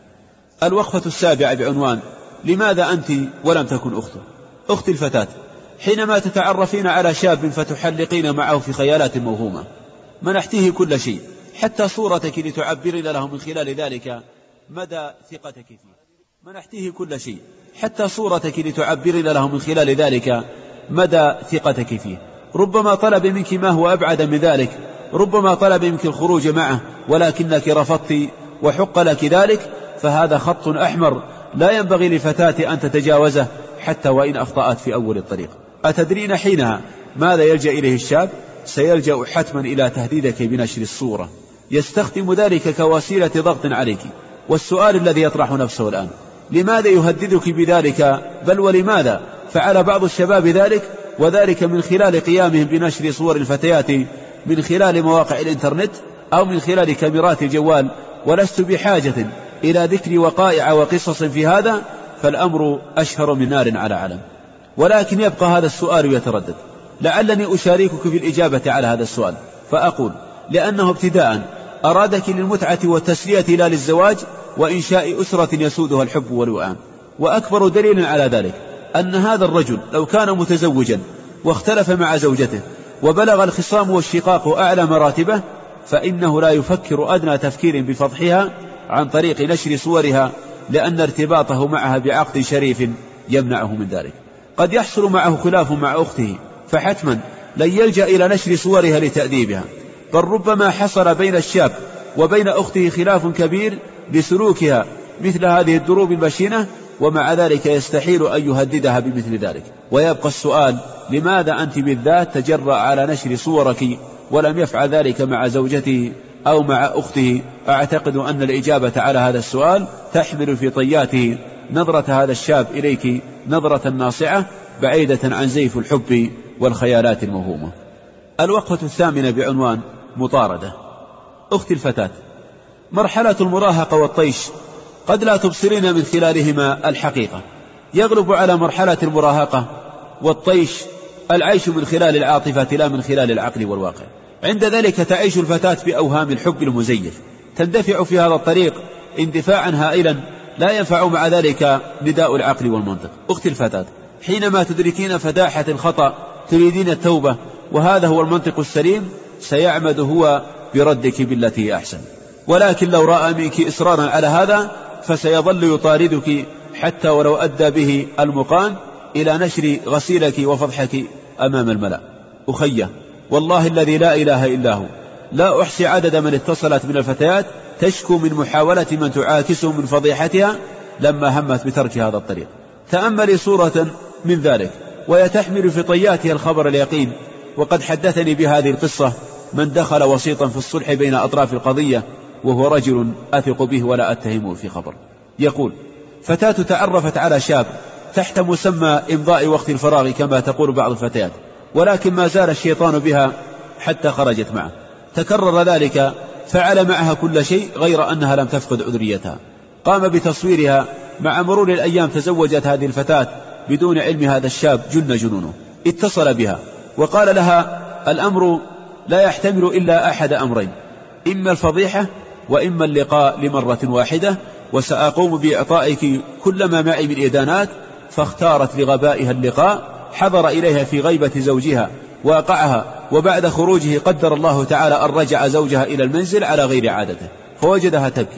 الوقفة السابعة بعنوان لماذا أنت ولم تكن أخته؟ أختي الفتاة، حينما تتعرفين على شاب فتحلقين معه في خيالات موهومة، منحتيه كل شيء حتى صورتك لتعبرين له من خلال ذلك مدى ثقتك فيه، منحتيه كل شيء حتى صورتك لتعبرين له من خلال ذلك مدى ثقتك فيه. ربما طلب منك ما هو أبعد من ذلك، ربما طلب منك الخروج معه ولكنك رفضت وحق لك ذلك، فهذا خط أحمر لا ينبغي لفتاة أن تتجاوزه حتى وإن أخطأت في أول الطريق. أتدرين حينها ماذا يلجأ إليه الشاب؟ سيلجأ حتما إلى تهديدك بنشر الصورة، يستخدم ذلك كوسيلة ضغط عليك. والسؤال الذي يطرح نفسه الآن، لماذا يهددك بذلك؟ بل ولماذا فعل بعض الشباب ذلك؟ وذلك من خلال قيامهم بنشر صور الفتيات من خلال مواقع الإنترنت أو من خلال كاميرات الجوال. ولست بحاجة إلى ذكر وقائع وقصص في هذا، فالأمر أشهر من نار على علم. ولكن يبقى هذا السؤال يتردد، لعلني أشاركك في الإجابة على هذا السؤال، فأقول لأنه ابتداء أرادك للمتعة والتسلية لا للزواج وإنشاء أسرة يسودها الحب والوئام. وأكبر دليل على ذلك أن هذا الرجل لو كان متزوجا واختلف مع زوجته وبلغ الخصام والشقاق أعلى مراتبه، فإنه لا يفكر أدنى تفكير بفضحها عن طريق نشر صورها، لأن ارتباطه معها بعقد شريف يمنعه من ذلك. قد يحصل معه خلاف مع أخته، فحتما لن يلجأ إلى نشر صورها لتأديبها، بل ربما حصل بين الشاب وبين أخته خلاف كبير بسلوكها مثل هذه الدروب المشينة، ومع ذلك يستحيل أن يهددها بمثل ذلك. ويبقى السؤال، لماذا أنت بالذات تجرأ على نشر صورك ولم يفعل ذلك مع زوجته أو مع أخته؟ أعتقد أن الإجابة على هذا السؤال تحمل في طياته نظرة هذا الشاب إليك نظرة ناصعة بعيدة عن زيف الحب والخيالات الموهومة. الوقفة الثامنة بعنوان مطاردة. أختي الفتاة، مرحلة المراهقة والطيش قد لا تبصرين من خلالهما الحقيقة. يغلب على مرحلة المراهقة والطيش العيش من خلال العاطفة لا من خلال العقل والواقع. عند ذلك تعيش الفتاة بأوهام الحب المزيف، تندفع في هذا الطريق اندفاعا هائلا لا ينفع مع ذلك نداء العقل والمنطق. أختي الفتاة، حينما تدركين فداحة الخطأ تريدين التوبة، وهذا هو المنطق السليم، سيعمد هو بردك بالتي أحسن. ولكن لو رأى منك إصرارا على هذا فسيظل يطاردك حتى ولو أدى به المقام إلى نشر غسيلك وفضحك أمام الملأ. أخي، والله الذي لا إله إلا هو، لا أحصي عدد من اتصلت من الفتيات تشكو من محاولة من تعاكسه من فضيحتها لما همت بترك هذا الطريق. تأملي صورة من ذلك وهي تحمل في طياتها الخبر اليقين. وقد حدثني بهذه القصة من دخل وسيطا في الصلح بين أطراف القضية، وهو رجل أثق به ولا أتهمه في خبر. يقول: فتاة تعرفت على شاب تحت مسمى إمضاء وقت الفراغ كما تقول بعض الفتيات، ولكن ما زال الشيطان بها حتى خرجت معه. تكرر ذلك، فعل معها كل شيء غير أنها لم تفقد عذريتها. قام بتصويرها. مع مرور الأيام تزوجت هذه الفتاة بدون علم هذا الشاب جن جنونه. اتصل بها وقال لها: الأمر لا يحتمل إلا أحد أمرين، إما الفضيحة وإما اللقاء لمرة واحدة، وسأقوم بإعطائك كل ما معي من إدانات. فاختارت لغبائها اللقاء، حضر إليها في غيبة زوجها واقعها، وبعد خروجه قدر الله تعالى أن رجع زوجها إلى المنزل على غير عادته، فوجدها تبكي.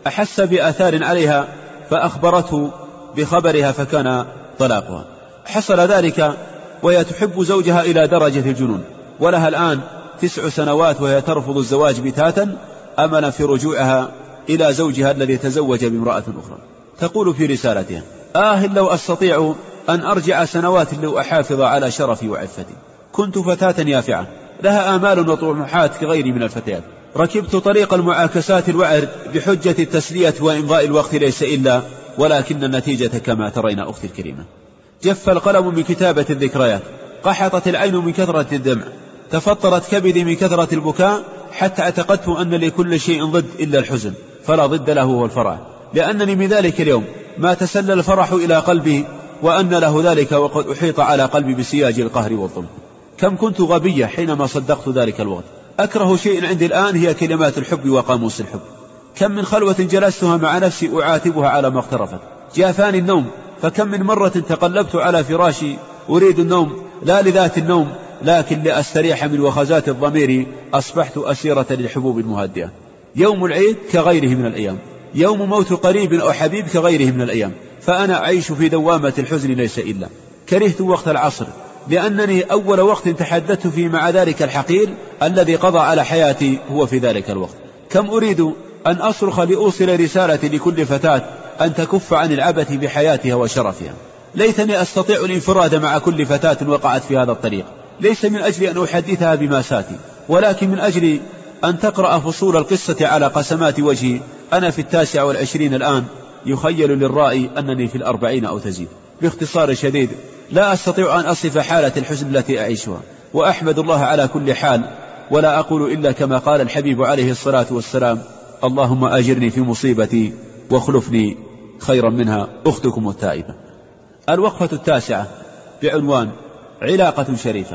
أحس بآثار عليها فأخبرته بخبرها فكان طلاقها. حصل ذلك وهي تحب زوجها إلى درجة الجنون، ولها الآن 9 سنوات وهي ترفض الزواج بتاتا أملا في رجوعها إلى زوجها الذي تزوج بامرأة أخرى. تقول في رسالتها: لو أستطيع أن أرجع سنوات لأحافظ على شرفي وعفتي. كنت فتاة يافعة لها آمال وطموحات كغيري من الفتيات، ركبت طريق المعاكسات الوعر بحجة التسلية وإمضاء الوقت ليس إلا، ولكن النتيجة كما ترين أختي الكريمة. جف القلم من كتابة الذكريات، قحطت العين من كثرة الدمع، تفطرت كبدي من كثرة البكاء، حتى اعتقدت أن لكل شيء ضد إلا الحزن، فلا ضد له هو الفرح، لأنني من ذلك اليوم ما تسلل الفرح إلى قلبي، وأن له ذلك وقد أحيط على قلبي بسياج القهر والظلم. كم كنت غبية حينما صدقت ذلك الوقت. أكره شيء عندي الآن هي كلمات الحب وقاموس الحب. كم من خلوة جلستها مع نفسي أعاتبها على ما اقترفت. جافاني النوم، فكم من مرة تقلبت على فراشي أريد النوم، لا لذات النوم لكن لأستريح من وخزات الضمير. أصبحت أسيرة للحبوب المهدئة. يوم العيد كغيره من الأيام، يوم موت قريب أو حبيب كغيره من الأيام، فأنا أعيش في دوامة الحزن ليس إلا. كرهت وقت العصر لأنني أول وقت تحدثت فيه مع ذلك الحقير الذي قضى على حياتي هو في ذلك الوقت. كم أريد أن أصرخ لأوصل رسالة لكل فتاة أن تكف عن العبث بحياتها وشرفها. ليتني أستطيع الانفراد مع كل فتاة وقعت في هذا الطريق، ليس من أجل أن أحدثها بماساتي، ولكن من أجل أن تقرأ فصول القصة على قسمات وجهي. أنا في 29 الآن، يخيل للرائي أنني في 40 أو تزيد. باختصار شديد لا أستطيع أن أصف حالة الحزن التي أعيشها، وأحمد الله على كل حال، ولا أقول إلا كما قال الحبيب عليه الصلاة والسلام: اللهم أجرني في مصيبتي واخلفني خيرا منها. أختكم التائبة. الوقفة 9 بعنوان علاقة شريفة.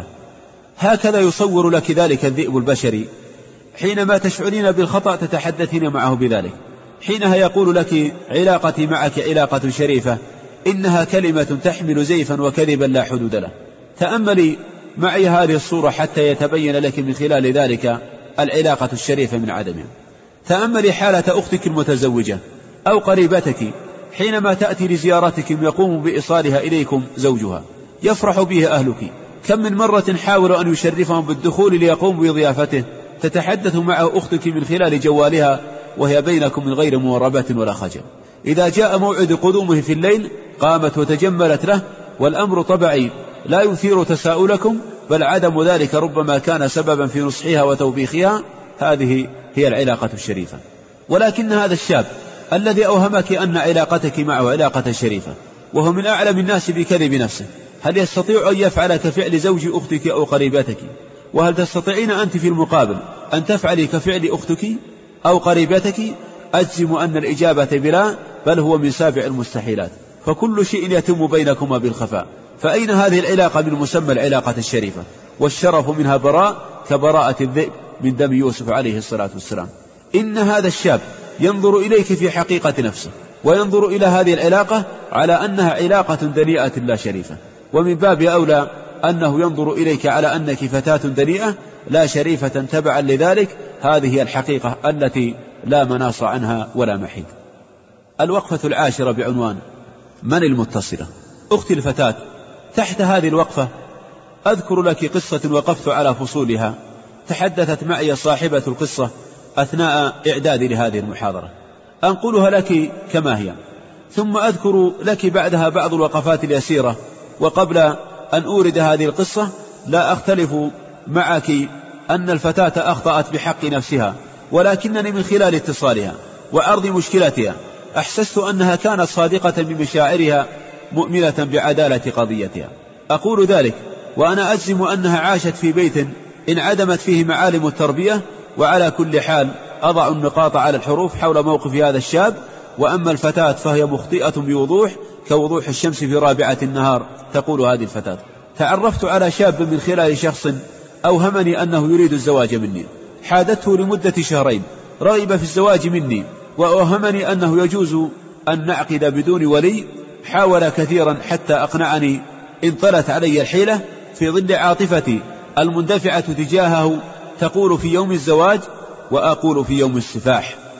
هكذا يصور لك ذلك الذئب البشري. حينما تشعرين بالخطأ تتحدثين معه بذلك. حينها يقول لك: علاقتي معك علاقة شريفة، إنها كلمة تحمل زيفا وكذبا لا حدود له. تأملي معي هذه الصورة حتى يتبين لك من خلال ذلك العلاقة الشريفة من عدمها. تأملي حالة أختك المتزوجة أو قريبتك حينما تأتي لزيارتك يقوم بإيصالها إليكم زوجها، يفرح به أهلك. كم من مرة حاول أن يشرفهم بالدخول ليقوم بضيافته. تتحدث مع أختك من خلال جوالها وهي بينكم من غير موربة ولا خجل. إذا جاء موعد قدومه في الليل قامت وتجملت له، والأمر طبعي لا يثير تساؤلكم، بل عدم ذلك ربما كان سببا في نصحها وتوبيخها. هذه هي العلاقة الشريفة. ولكن هذا الشاب الذي أوهمك أن علاقتك معه علاقة شريفة، وهو من أعلم الناس بكذب نفسه، هل يستطيع أن يفعل كفعل زوج أختك أو قريبتك؟ وهل تستطيعين أنت في المقابل أن تفعلي كفعل أختك أو قريبتك؟ أجزم أن الإجابة بلا، بل هو من سابع المستحيلات، فكل شيء يتم بينكما بالخفاء. فأين هذه العلاقة من مسمى العلاقة الشريفة؟ والشرف منها براء كبراءة الذئب من دم يوسف عليه الصلاة والسلام. إن هذا الشاب ينظر إليك في حقيقة نفسه، وينظر إلى هذه العلاقة على أنها علاقة دنيئة لا شريفة، ومن باب أولى أنه ينظر إليك على أنك فتاة دنيئة لا شريفة تبعا لذلك. هذه هي الحقيقة التي لا مناص عنها ولا محيد. الوقفة 10 بعنوان من المتصلة. أختي الفتاة، تحت هذه الوقفة أذكر لك قصة وقفت على فصولها. تحدثت معي صاحبة القصة أثناء إعدادي لهذه المحاضرة، أنقلها لك كما هي، ثم أذكر لك بعدها بعض الوقفات اليسيرة. وقبل أن أورد هذه القصة لا أختلف معك أن الفتاة أخطأت بحق نفسها، ولكنني من خلال اتصالها وعرض مشكلتها أحسست أنها كانت صادقة بمشاعرها مؤمنة بعدالة قضيتها. أقول ذلك وأنا أجزم أنها عاشت في بيت انعدمت فيه معالم التربية. وعلى كل حال أضع النقاط على الحروف حول موقف هذا الشاب. وأما الفتاة فهي مخطئة بوضوح كوضوح الشمس في رابعة النهار. تقول هذه الفتاة: تعرفت على شاب من خلال شخص أوهمني أنه يريد الزواج مني، حادته لمدة 2 شهرين، رغب في الزواج مني وأوهمني أنه يجوز أن نعقد بدون ولي. حاول كثيرا حتى أقنعني، انطلت علي الحيلة في ظل عاطفتي المندفعة تجاهه، تقول في يوم الزواج وأقول في يوم السفاح.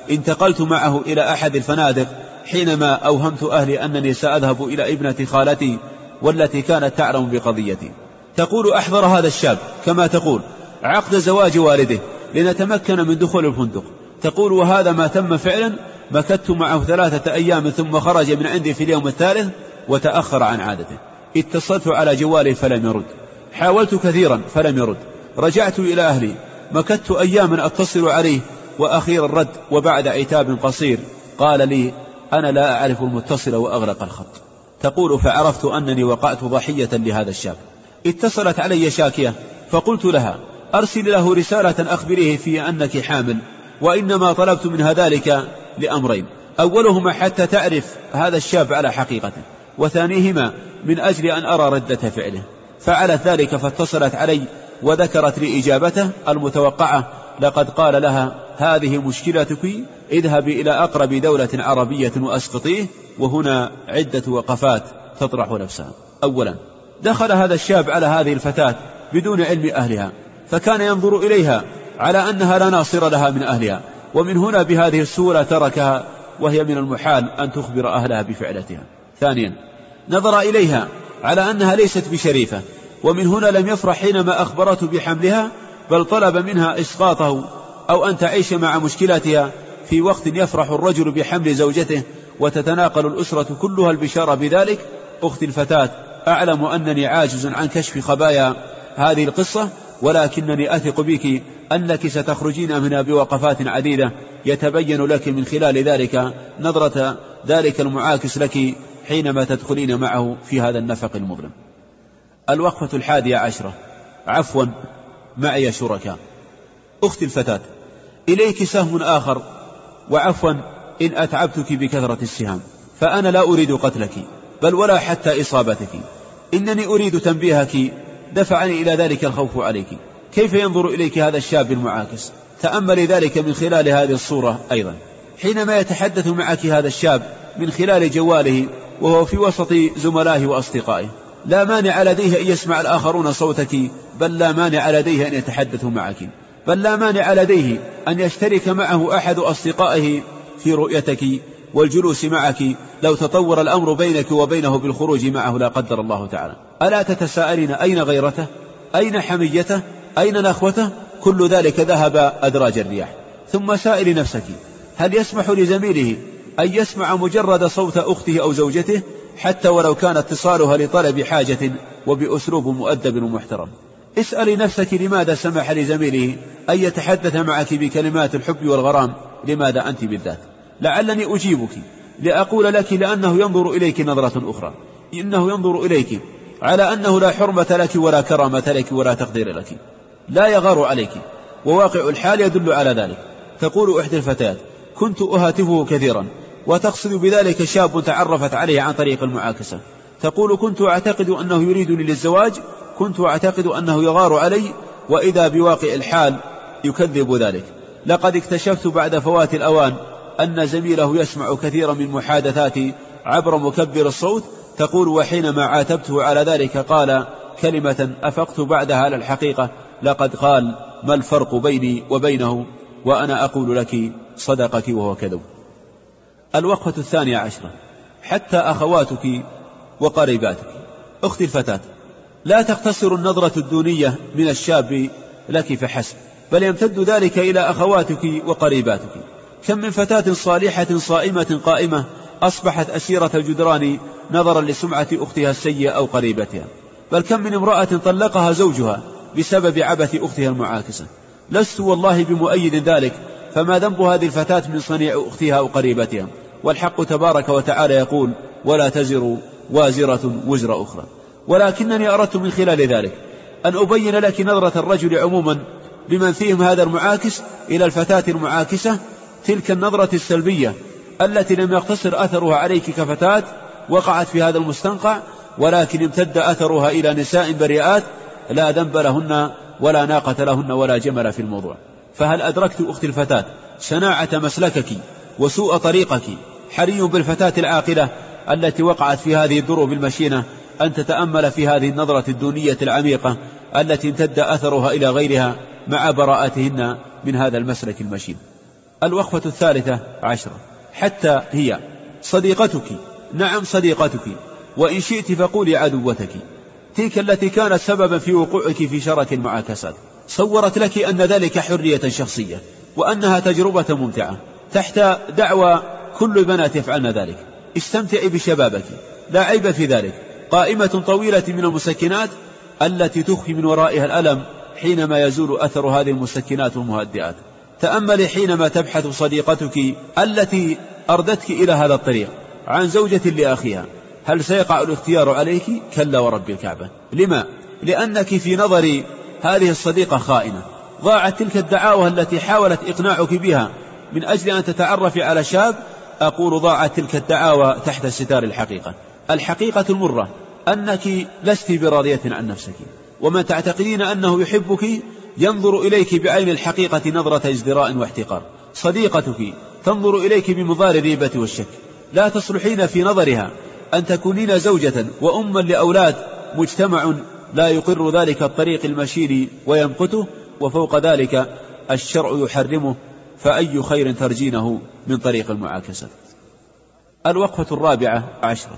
انتقلت معه إلى أحد الفنادق حينما أوهمت أهلي أنني سأذهب إلى ابنة خالتي والتي كانت تعلم بقضيتي. تقول أحضر هذا الشاب كما تقول عقد زواج والده لنتمكن من دخول الفندق. تقول وهذا ما تم فعلا. مكثت معه 3 أيام ثم خرج من عندي في اليوم الثالث وتأخر عن عادته. اتصلت على جوالي فلم يرد، حاولت كثيرا فلم يرد، رجعت إلى أهلي، مكثت أياما أتصل عليه وأخيرا رد، وبعد عتاب قصير قال لي أنا لا أعرف المتصل وأغلق الخط. تقول فعرفت أنني وقعت ضحية لهذا الشاب. اتصلت علي شاكية فقلت لها أرسل له رسالة أخبريه في أنك حامل، وإنما طلبت منها ذلك لأمرين: أولهما حتى تعرف هذا الشاب على حقيقته، وثانيهما من أجل أن أرى ردة فعله. فعلت ذلك فاتصلت علي وذكرت لي إجابته المتوقعة. لقد قال لها هذه مشكلتك، اذهبي إلى أقرب دولة عربية وأسقطيه. وهنا عدة وقفات تطرح نفسها. أولا، دخل هذا الشاب على هذه الفتاة بدون علم أهلها، فكان ينظر إليها على أنها لا ناصر لها من أهلها، ومن هنا بهذه السهولة تركها، وهي من المحال أن تخبر أهلها بفعلتها. ثانيا، نظر إليها على أنها ليست بشريفة، ومن هنا لم يفرح حينما أخبرته بحملها، بل طلب منها إسقاطه أو أن تعيش مع مشكلاتها في وقت يفرح الرجل بحمل زوجته وتتناقل الأسرة كلها البشارة بذلك. أختي الفتاة، أعلم أنني عاجز عن كشف خبايا هذه القصة، ولكنني أثق بك أنك ستخرجين منها بوقفات عديدة يتبين لك من خلال ذلك نظرة ذلك المعاكس لك حينما تدخلين معه في هذا النفق المظلم. الوقفة 11: عفوا معي شركاء. أختي الفتاة، إليك سهم آخر، وعفوا إن أتعبتك بكثرة السهام، فأنا لا أريد قتلك بل ولا حتى إصابتك، إنني أريد تنبيهك، دفعني إلى ذلك الخوف عليك. كيف ينظر إليك هذا الشاب المعاكس؟ تأملي ذلك من خلال هذه الصورة أيضا. حينما يتحدث معك هذا الشاب من خلال جواله وهو في وسط زملائه وأصدقائه، لا مانع لديه أن يسمع الآخرون صوتك، بل لا مانع لديه أن يتحدثوا معك، بل لا مانع لديه أن يشترك معه أحد أصدقائه في رؤيتك والجلوس معك لو تطور الأمر بينك وبينه بالخروج معه لا قدر الله تعالى. ألا تتساءلين أين غيرته؟ أين حميته؟ أين نخوته؟ كل ذلك ذهب أدراج الرياح. ثم سائل نفسك، هل يسمح لزميله أن يسمع مجرد صوت أخته أو زوجته حتى ولو كان اتصالها لطلب حاجة وبأسلوب مؤدب ومحترم؟ اسألي نفسك لماذا سمح لزميله أن يتحدث معك بكلمات الحب والغرام؟ لماذا أنت بالذات؟ لعلني أجيبك لأقول لك لأنه ينظر إليك نظرة أخرى، إنه ينظر إليك على أنه لا حرمة لك ولا كرامة لك ولا تقدير لك، لا يغار عليك، وواقع الحال يدل على ذلك. تقول إحدى الفتيات: كنت أهاتفه كثيرا، وتقصد بذلك شاب تعرفت عليه عن طريق المعاكسة. تقول كنت أعتقد أنه يريدني للزواج، كنت أعتقد أنه يغار علي، وإذا بواقع الحال يكذب ذلك. لقد اكتشفت بعد فوات الأوان أن زميله يسمع كثيرا من محادثاتي عبر مكبر الصوت. تقول وحينما عاتبته على ذلك قال كلمة أفقت بعدها على الحقيقة: لقد قال ما الفرق بيني وبينه، وأنا أقول لك صدقك وهو كذب. الوقفة 12: حتى أخواتك وقريباتك. أختي الفتاة، لا تقتصر النظرة الدونية من الشاب لك فحسب، بل يمتد ذلك إلى أخواتك وقريباتك. كم من فتاة صالحة صائمة قائمة أصبحت أسيرة الجدران نظرا لسمعة أختها السيئة أو قريبتها، بل كم من امرأة طلقها زوجها بسبب عبث أختها المعاكسة. لست والله بمؤيد ذلك، فما ذنب هذه الفتاة من صنيع أختها أو قريبتها؟ والحق تبارك وتعالى يقول: ولا تزر وازرة وزر أخرى. ولكنني أردت من خلال ذلك أن أبين لك نظرة الرجل عموما بمن فيهم هذا المعاكس إلى الفتاة المعاكسة، تلك النظرة السلبية التي لم يقتصر أثرها عليك كفتاة وقعت في هذا المستنقع، ولكن امتد أثرها إلى نساء بريئات لا ذنب لهن ولا ناقة لهن ولا جمل في الموضوع. فهل أدركت أختي الفتاة شناعة مسلكك وسوء طريقك؟ حري بالفتاة العاقلة التي وقعت في هذه الدروب المشينة أن تتأمل في هذه النظرة الدونية العميقة التي امتد أثرها إلى غيرها مع براءتهن من هذا المسلك المشين. الوقفة 13 حتى هي صديقتك، نعم صديقتك، وإن شئت فقولي عدوتك، تلك التي كانت سببا في وقوعك في شرك المعاكسات. صورت لك أن ذلك حرية شخصية وأنها تجربة ممتعة تحت دعوى كل البنات يفعلن ذلك. استمتعي بشبابك، لا عيب في ذلك. قائمة طويلة من المسكنات التي تخفي من ورائها الألم حينما يزول أثر هذه المسكنات والمهدئات. تأملي حينما تبحث صديقتك التي أردتك إلى هذا الطريق عن زوجة لأخيها، هل سيقع الاختيار عليك؟ كلا ورب الكعبة. لما؟ لأنك في نظر هذه الصديقة خائنة. ضاعت تلك الدعاوى التي حاولت إقناعك بها من أجل أن تتعرفي على شاب. أقول ضاعت تلك الدعاوى تحت ستار الحقيقة. الحقيقة المرة أنك لست براضية عن نفسك، ومن تعتقدين أنه يحبك ينظر إليك بعين الحقيقة نظرة ازدراء واحتقار. صديقتك تنظر إليك بمظار الريبة والشك. لا تصلحين في نظرها أن تكونين زوجة وأما لأولاد. مجتمع لا يقر ذلك الطريق المشير ويمقته، وفوق ذلك الشرع يحرمه، فأي خير ترجينه من طريق المعاكسة. الوقفة 14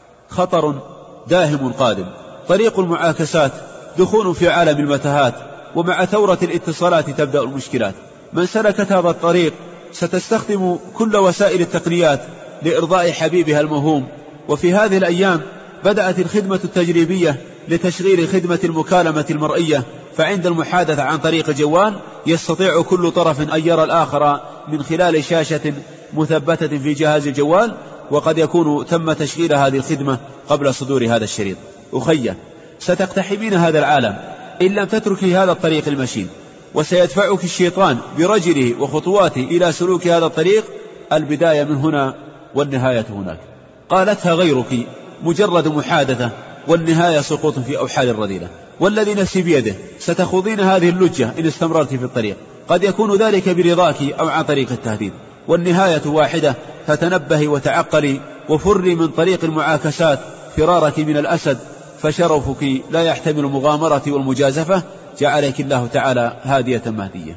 خطر داهم قادم. طريق المعاكسات دخول في عالم المتاهات، ومع ثورة الاتصالات تبدأ المشكلات. من سلكت هذا الطريق ستستخدم كل وسائل التقنيات لإرضاء حبيبها الموهوم. وفي هذه الأيام بدأت الخدمة التجريبية لتشغيل خدمة المكالمة المرئية، فعند المحادثة عن طريق الجوال يستطيع كل طرف أن يرى الآخر من خلال شاشة مثبتة في جهاز الجوال، وقد يكون تم تشغيل هذه الخدمة قبل صدور هذا الشريط. أخية، ستقتحمين هذا العالم إن لم تتركي هذا الطريق المشين، وسيدفعك الشيطان برجله وخطواته إلى سلوك هذا الطريق. البداية من هنا والنهاية هناك. قالتها غيرك مجرد محادثة، والنهاية سقوط في أوحال الرذيلة. والذي نفسي بيده ستخوضين هذه اللجة إن استمررت في الطريق، قد يكون ذلك برضاك أو عن طريق التهديد، والنهاية واحدة. فتنبهي وتعقلي وفري من طريق المعاكسات فرارك من الأسد، فشرفك لا يحتمل المغامرة والمجازفة. جعلك الله تعالى هادية مهدية.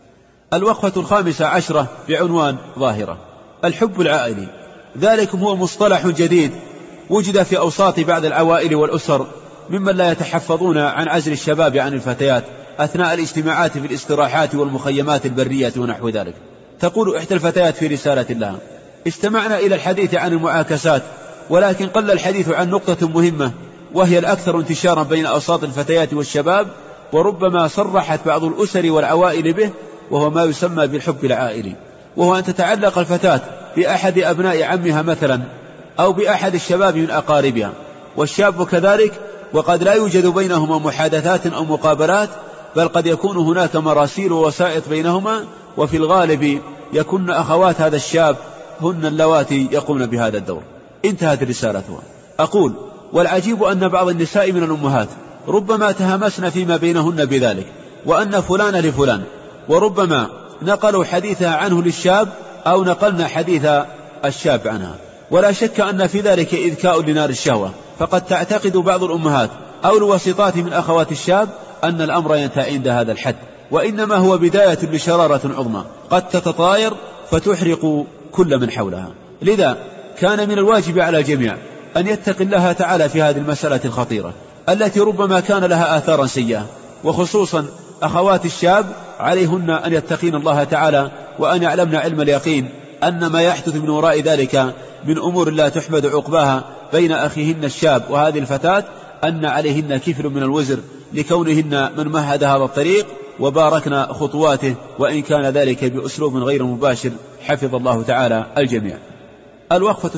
الوقفة 15 بعنوان ظاهرة الحب العائلي. ذلك هو مصطلح جديد وجد في أوساط بعض العوائل والأسر ممن لا يتحفظون عن عزل الشباب عن الفتيات أثناء الاجتماعات في الاستراحات والمخيمات البرية ونحو ذلك. تقول إحدى الفتيات في رسالة لها: استمعنا إلى الحديث عن المعاكسات، ولكن قل الحديث عن نقطة مهمة وهي الأكثر انتشارا بين أوساط الفتيات والشباب، وربما صرحت بعض الأسر والعوائل به، وهو ما يسمى بالحب العائلي، وهو أن تتعلق الفتاة بأحد أبناء عمها مثلا، أو بأحد الشباب من أقاربها، والشاب كذلك، وقد لا يوجد بينهما محادثات أو مقابلات، بل قد يكون هناك مراسيل ووسائط بينهما، وفي الغالب يكون أخوات هذا الشاب هن اللواتي يقومن بهذا الدور. انتهت رسالتها. أقول: والعجيب أن بعض النساء من الأمهات ربما تهمسن فيما بينهن بذلك، وأن فلان لفلان، وربما نقلوا حديثها عنه للشاب أو نقلنا حديث الشاب عنها. ولا شك أن في ذلك إذكاء لنار الشهوة، فقد تعتقد بعض الأمهات أو الوسيطات من أخوات الشاب أن الأمر ينتهي عند هذا الحد، وإنما هو بداية لشرارة عظمى قد تتطاير فتحرق كل من حولها. لذا كان من الواجب على الجميع أن يتقي الله تعالى في هذه المسألة الخطيرة التي ربما كان لها آثارا سيئة، وخصوصا أخوات الشاب عليهن أن يتقين الله تعالى، وأن يعلمن علم اليقين أن ما يحدث من وراء ذلك من أمور لا تحمد عقباها بين أخيهن الشاب وهذه الفتاة، أن عليهن كفل من الوزر لكونهن من مهد هذا الطريق وباركنا خطواته، وإن كان ذلك بأسلوب غير مباشر. حفظ الله تعالى الجميع. الوقفة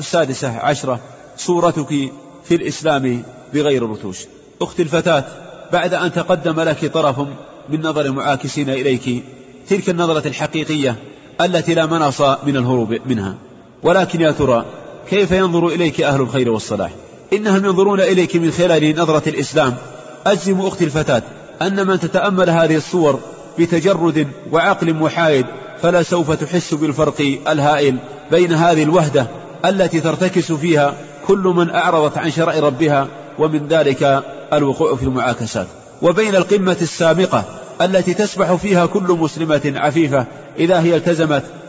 16 صورتك في الإسلام بغير رتوش. أختي الفتاة، بعد أن تقدم لك طرف من نظر المعاكسين إليك تلك النظرة الحقيقية التي لا مناص من الهروب منها، ولكن يا ترى كيف ينظر إليك أهل الخير والصلاح؟ إنهم ينظرون إليك من خلال نظرة الإسلام. أجزم أختي الفتاة أن من تتأمل هذه الصور بتجرد وعقل محايد فلا سوف تحس بالفرق الهائل بين هذه الوحدة التي ترتكس فيها كل من أعرضت عن شرع ربها، ومن ذلك الوقوع في المعاكسات، وبين القمة السامقة التي تسبح فيها كل مسلمة عفيفة إذا هي التزمت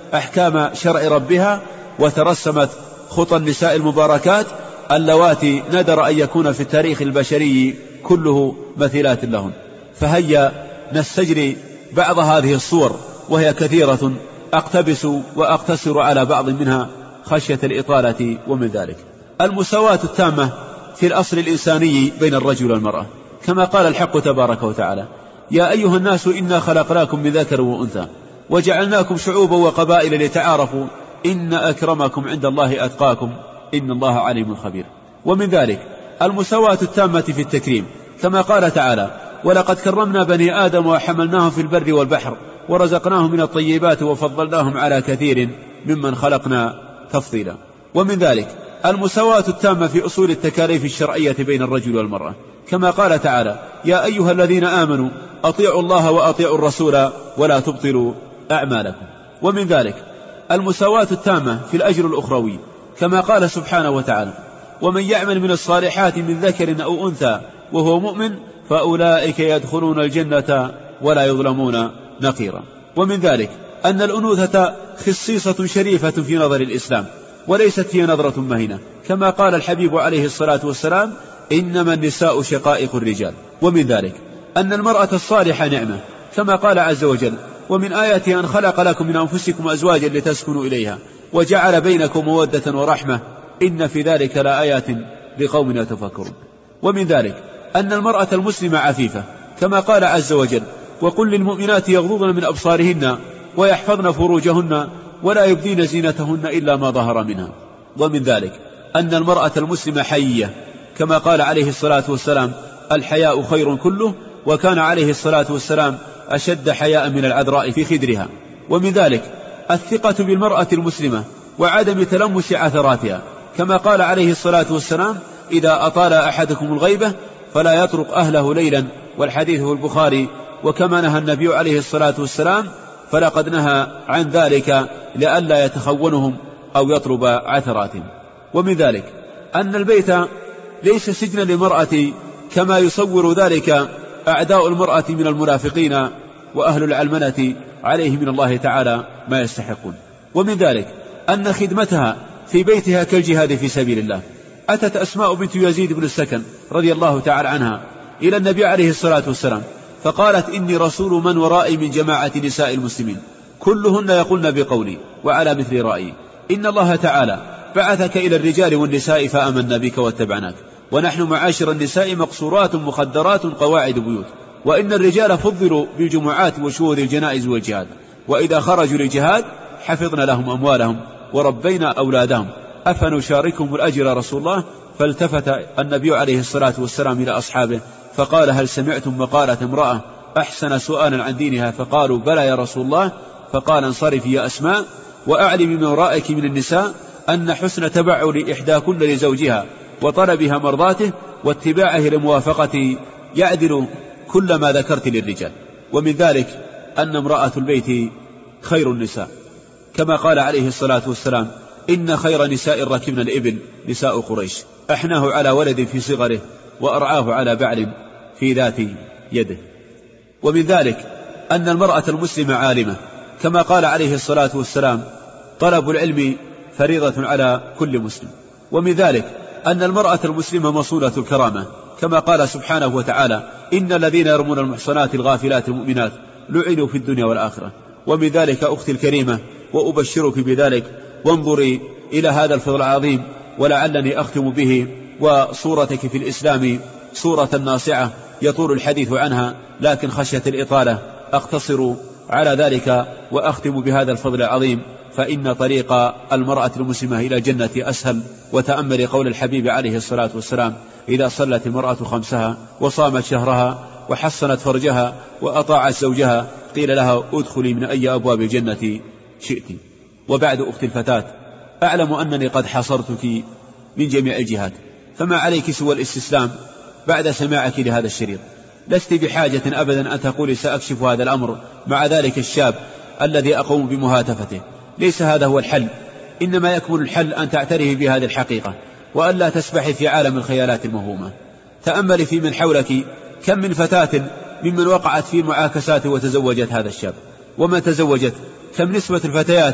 أحكام شرع ربها وترسمت خطى النساء المباركات اللواتي ندر أن يكون في التاريخ البشري كله مثيلات لهن. فهيا نستجري بعض هذه الصور وهي كثيرة، أقتبس وأقتصر على بعض منها خشية الإطالة. ومن ذلك المساواة التامة في الأصل الإنساني بين الرجل والمرأة، كما قال الحق تبارك وتعالى: يا أيها الناس إنا خلقناكم من ذكر وأنثى وجعلناكم شعوبا وقبائل لتعارفوا إن أكرمكم عند الله أتقاكم إن الله عليم خبير. ومن ذلك المساواة التامة في التكريم، كما قال تعالى: ولقد كرمنا بني آدم وحملناهم في البر والبحر ورزقناهم من الطيبات وفضلناهم على كثير ممن خلقنا تفضيلا. ومن ذلك المساواة التامة في أصول التكاليف الشرعية بين الرجل والمرأة، كما قال تعالى: يا أيها الذين آمنوا أطيعوا الله وأطيعوا الرسول ولا تبطلوا أعمالكم. ومن ذلك المساواة التامة في الأجر الأخروي، كما قال سبحانه وتعالى: ومن يعمل من الصالحات من ذكر أو أنثى وهو مؤمن فأولئك يدخلون الجنة ولا يظلمون نقيرا. ومن ذلك أن الأنوثة خصيصة شريفة في نظر الإسلام وليست هي نظرة مهنة، كما قال الحبيب عليه الصلاة والسلام: إنما النساء شقائق الرجال. ومن ذلك أن المرأة الصالحة نعمة، كما قال عز وجل: ومن آياته أن خلق لكم من أنفسكم أزواجا لتسكنوا إليها وجعل بينكم مودة ورحمة إن في ذلك لآيات لقوم يتفكرون. ومن ذلك أن المرأة المسلمة عفيفة، كما قال عز وجل: وقل للمؤمنات يغضضن من أبصارهن ويحفظن فروجهن ولا يبدين زينتهن إلا ما ظهر منها. ومن ذلك أن المرأة المسلمة حيية، كما قال عليه الصلاة والسلام: الحياء خير كله، وكان عليه الصلاة والسلام أشد حياء من العذراء في خدرها. ومن ذلك الثقة بالمرأة المسلمة وعدم تلمس عثراتها، كما قال عليه الصلاة والسلام: إذا أطال أحدكم الغيبة فلا يطرق أهله ليلا، والحديث في البخاري. وكما نهى النبي عليه الصلاة والسلام فلقد نهى عن ذلك لئلا يتخونهم أو يطلب عثراتهم. ومن ذلك أن البيت ليس سجنا للمرأة كما يصور ذلك أعداء المرأة من المنافقين وأهل العلمنة عليه من الله تعالى ما يستحقون. ومن ذلك أن خدمتها في بيتها كالجهاد في سبيل الله. أتت أسماء بنت يزيد بن السكن رضي الله تعالى عنها إلى النبي عليه الصلاة والسلام فقالت: إني رسول من ورائي من جماعة نساء المسلمين كلهن يقولن بقولي وعلى مثل رأيي، إن الله تعالى بعثك إلى الرجال والنساء فآمنا بك واتبعناك، ونحن معاشر النساء مقصورات مخدرات قواعد بيوت، وإن الرجال فضلوا بالجمعات وشهود الجنائز والجهاد، وإذا خرجوا للجهاد حفظنا لهم أموالهم وربينا أولادهم، أفنشاركهم الأجر رسول الله؟ فالتفت النبي عليه الصلاة والسلام إلى أصحابه فقال: هل سمعتم مقالة امرأة أحسن سؤالا عن دينها؟ فقالوا: بلى يا رسول الله. فقال: انصرفي يا أسماء وأعلمي من ورائك من النساء أن حسن تبعل إحداكن لزوجها وطلبها مرضاته واتباعه لموافقته يعدل كل ما ذكرت للرجال. ومن ذلك أن امرأة البيت خير النساء، كما قال عليه الصلاة والسلام: إن خير نساء ركبنا الإبل نساء قريش، أحناه على ولد في صغره وأرعاه على بعل في ذات يده. ومن ذلك أن المرأة المسلمة عالمة، كما قال عليه الصلاة والسلام: طلب العلم فريضة على كل مسلم. ومن ذلك أن المرأة المسلمة مصونة الكرامة، كما قال سبحانه وتعالى: إن الذين يرمون المحصنات الغافلات المؤمنات لعنوا في الدنيا والآخرة. ومن ذلك أختي الكريمة وأبشرك بذلك، وانظري إلى هذا الفضل العظيم، ولعلني أختم به. وصورتك في الإسلام صورة ناصعة يطول الحديث عنها، لكن خشية الإطالة أقتصر على ذلك وأختم بهذا الفضل العظيم. فإن طريق المرأة المسلمة إلى الجنة أسهل. وتأمل قول الحبيب عليه الصلاة والسلام: إذا صلت المرأة خمسها وصامت شهرها وحصنت فرجها وأطاعت زوجها قيل لها: ادخلي من أي أبواب الجنة شئت. وبعد أختي الفتاة، أعلم أنني قد حصرتك من جميع الجهات، فما عليك سوى الاستسلام بعد سماعك لهذا الشريط. لست بحاجة أبدا أن تقولي سأكشف هذا الأمر مع ذلك الشاب الذي أقوم بمهاتفته. ليس هذا هو الحل، إنما يكمن الحل أن تعترفي بهذه الحقيقة وأن لا تسبحي في عالم الخيالات الموهومة. تأملي في من حولك، كم من فتاة ممن وقعت في المعاكسات وتزوجت هذا الشاب، وما تزوجت كم نسبة الفتيات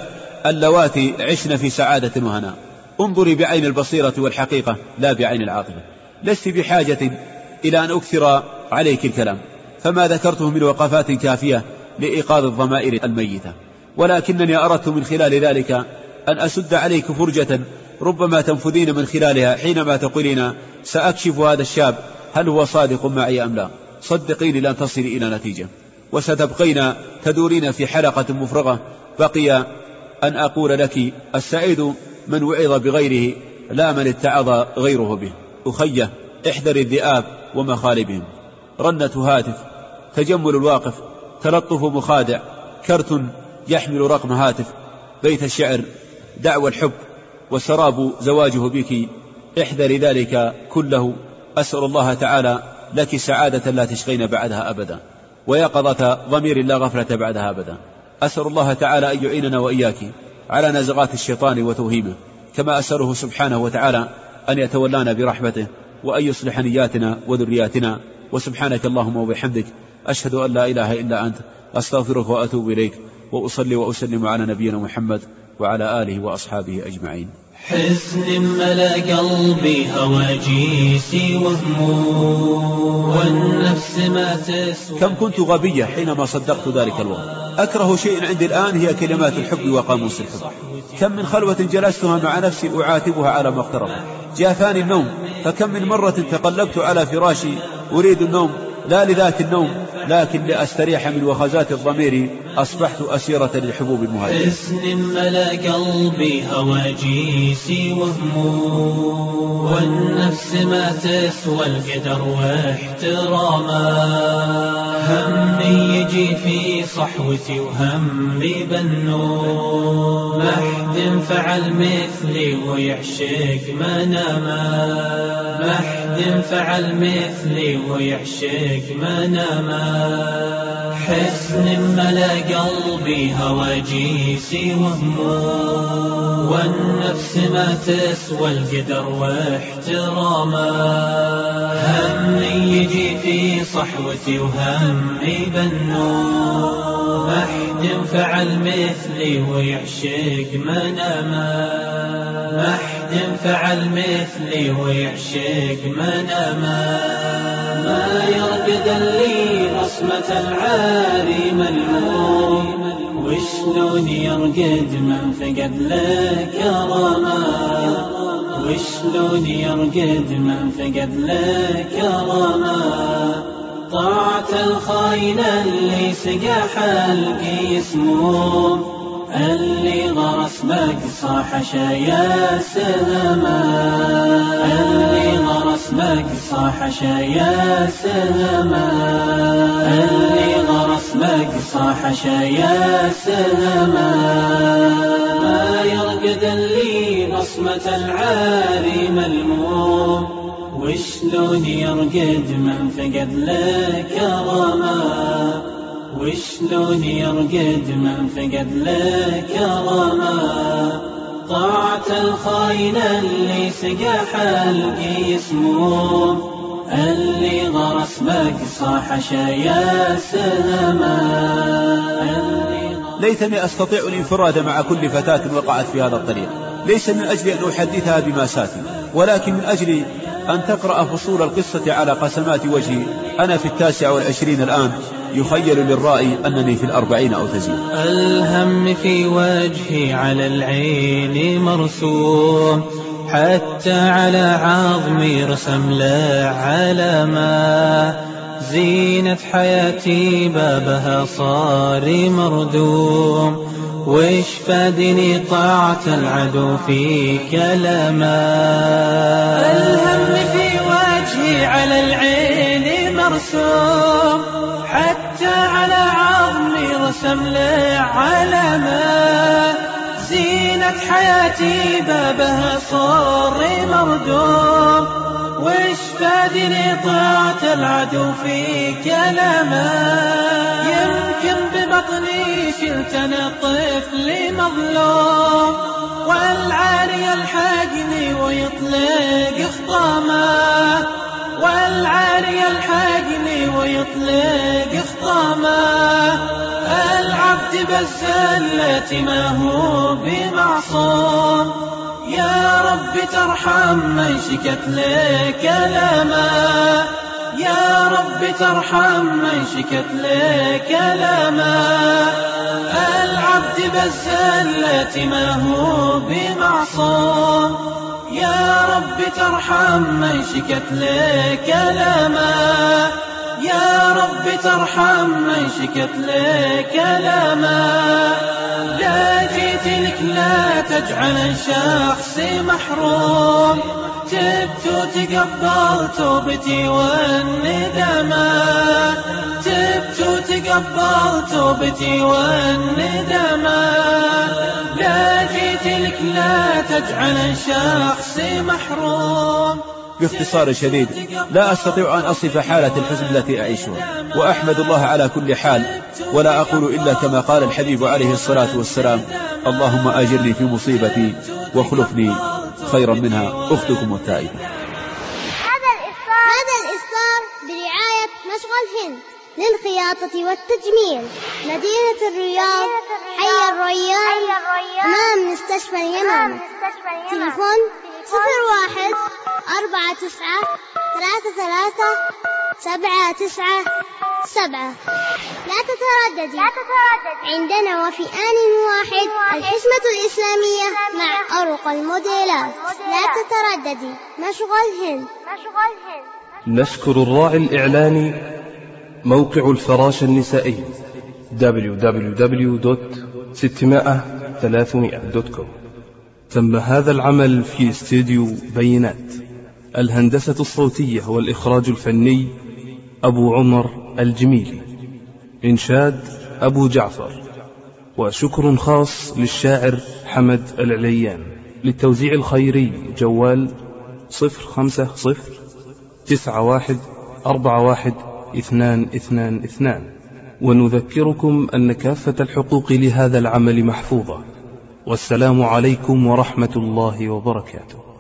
اللواتي عشن في سعادة وهناء. انظري بعين البصيرة والحقيقة لا بعين العاطفة. لست بحاجة إلى أن أكثر عليك الكلام، فما ذكرته من وقفات كافية لإيقاظ الضمائر الميتة، ولكنني أردت من خلال ذلك أن أسد عليك فرجة ربما تنفذين من خلالها حينما تقولين سأكشف هذا الشاب هل هو صادق معي أم لا. صدقيني لن تصلي إلى نتيجة، وستبقين تدورين في حلقة مفرغة. بقي أن أقول لك السعيد من وعظ بغيره لا من اتعظ غيره به. أخيه احذر الذئاب ومخالبهم. رنة هاتف، تجمل الواقف، تلطف مخادع، كرت يحمل رقم هاتف، بيت الشعر، دعوى الحب، وسراب زواجه بك. احذر ذلك كله. أسأل الله تعالى لك سعادة لا تشقين بعدها أبدا، ويقظة ضمير لا غفلة بعدها أبدا. أسأل الله تعالى أن يعيننا وإياك على نزغات الشيطان وتوهيمه، كما أسأله سبحانه وتعالى أن يتولانا برحمته وأن يصلح نياتنا وذرياتنا. وسبحانك اللهم وبحمدك، أشهد أن لا إله إلا أنت، أستغفرك وأتوب إليك، وأصلي وأسلم على نبينا محمد وعلى آله وأصحابه أجمعين. حزن ملا قلبي هواجيسي وهموم، والنفس ما تسوى. كم كنت غبية حينما صدقت ذلك الوقت. أكره شيء عندي الآن هي كلمات الحب وقاموس الحب. كم من خلوة جلستها مع نفسي أعاتبها على ما اقترب. جافاني النوم، فكم من مرة تقلبت على فراشي أريد النوم لا لذات النوم لكن لأستريح من وخزات الضمير. أصبحت أسيرة للحبوب المهاجرة. حزن ملا قلبي هواجيسي وهموم، والنفس ما تسوى القدر واحتراما. همي يجي في صحوتي وهمي بالنور، ما حد فعل مثلي ويعشق مناما. ما حد فعل مثلي ويعشق مناما. حزن ملا قلبي هواجيسي وهموم، والنفس ما تسوى القدر واحتراما. همي يجي في صحوتي وهمي بالنور، ما حد فعل مثلي ويعشق مناما. ما حد فعل مثلي ويعشق مناما. ما يرقد اللي بصمة العاري ملموم، وشلون يرقد من فقد له كرما. وشلون يرقد من فقد له كرما. طاعة الخاين اللي سقى حلقي يسموم، اللي غرس بقصاح شايا سهما. اللي غرس بقصاح شايا سهما. اللي غرس بقصاح شايا سهما. ما يرقد اللي بصمة العاري ملموم، وشلون يرقد من فقد له كرما. وشلون يرقد من فقد له كرما. طاعة الخاين اللي سقى حلقي يسموم، اللي غرس بقصاح شايا سهما. ليتني أستطيع الانفراد مع كل فتاة وقعت في هذا الطريق، ليس من أجل أن أحدثها بما ساتي، ولكن من أجل أن تقرأ فصول القصة على قسمات وجهي. أنا في 29 الآن، يخيل للرائي أنني في 40 أو تزيد. الهم في وجهي على العين مرسوم، حتى على عظمي رسم له علامة. زينة حياتي بابها صار مردوم، وش فادني طاعة العدو في كلاما. الهم في وجهي على العين مرسوم، حتى على عظمي رسم له علامة. زينة حياتي بابها صار مردوم، وش فادني طاعة العدو في كلامه. يمكن ببطني شلت انا طفل مظلوم، والعاري يلحقني ويطلق خطامه. والعاري يلحقني ويطلق خطامه. العبد بالزلة ما هو بمعصوم، يا رب ترحم من شكت لك كلامه. يا رب ترحم من شكت لك كلامه. العبد بالزلة ما هو بمعصوم، يا رب ترحم من شكت لك كلامه. يا رب ترحم من شكت لك كلامه. لا جيت لك لا تجعل الشخص محروم، تبت وتقبل توبتي والندامة. تبت وتقبل توبتي والندامة. لا جيت لك لا تجعل الشخص محروم. باختصار شديد لا أستطيع أن أصف حالة الحزن التي أعيشها، وأحمد الله على كل حال، ولا أقول إلا كما قال الحبيب عليه الصلاة والسلام: اللهم أجرني في مصيبتي واخلفني خيرا منها. أختكم التائبة. هذا الإصدار برعاية مشغل هند للخياطة والتجميل، مدينة الرياض، حي الريان، أمام مستشفى اليمامة. تليفون 01-49-33-797. لا تترددي، عندنا وفي آن واحد الحشمة الإسلامية مع أرق الموديلات. لا تترددي، مشغل هند. نشكر الراعي الإعلاني موقع الفراشة النسائي www.600-300.com. تم هذا العمل في استديو بينات. الهندسة الصوتية والإخراج الفني أبو عمر الجميلي. إنشاد أبو جعفر. وشكر خاص للشاعر حمد العليان. للتوزيع الخيري جوال 050-91-41-222. ونذكركم أن كافة الحقوق لهذا العمل محفوظة. والسلام عليكم ورحمة الله وبركاته.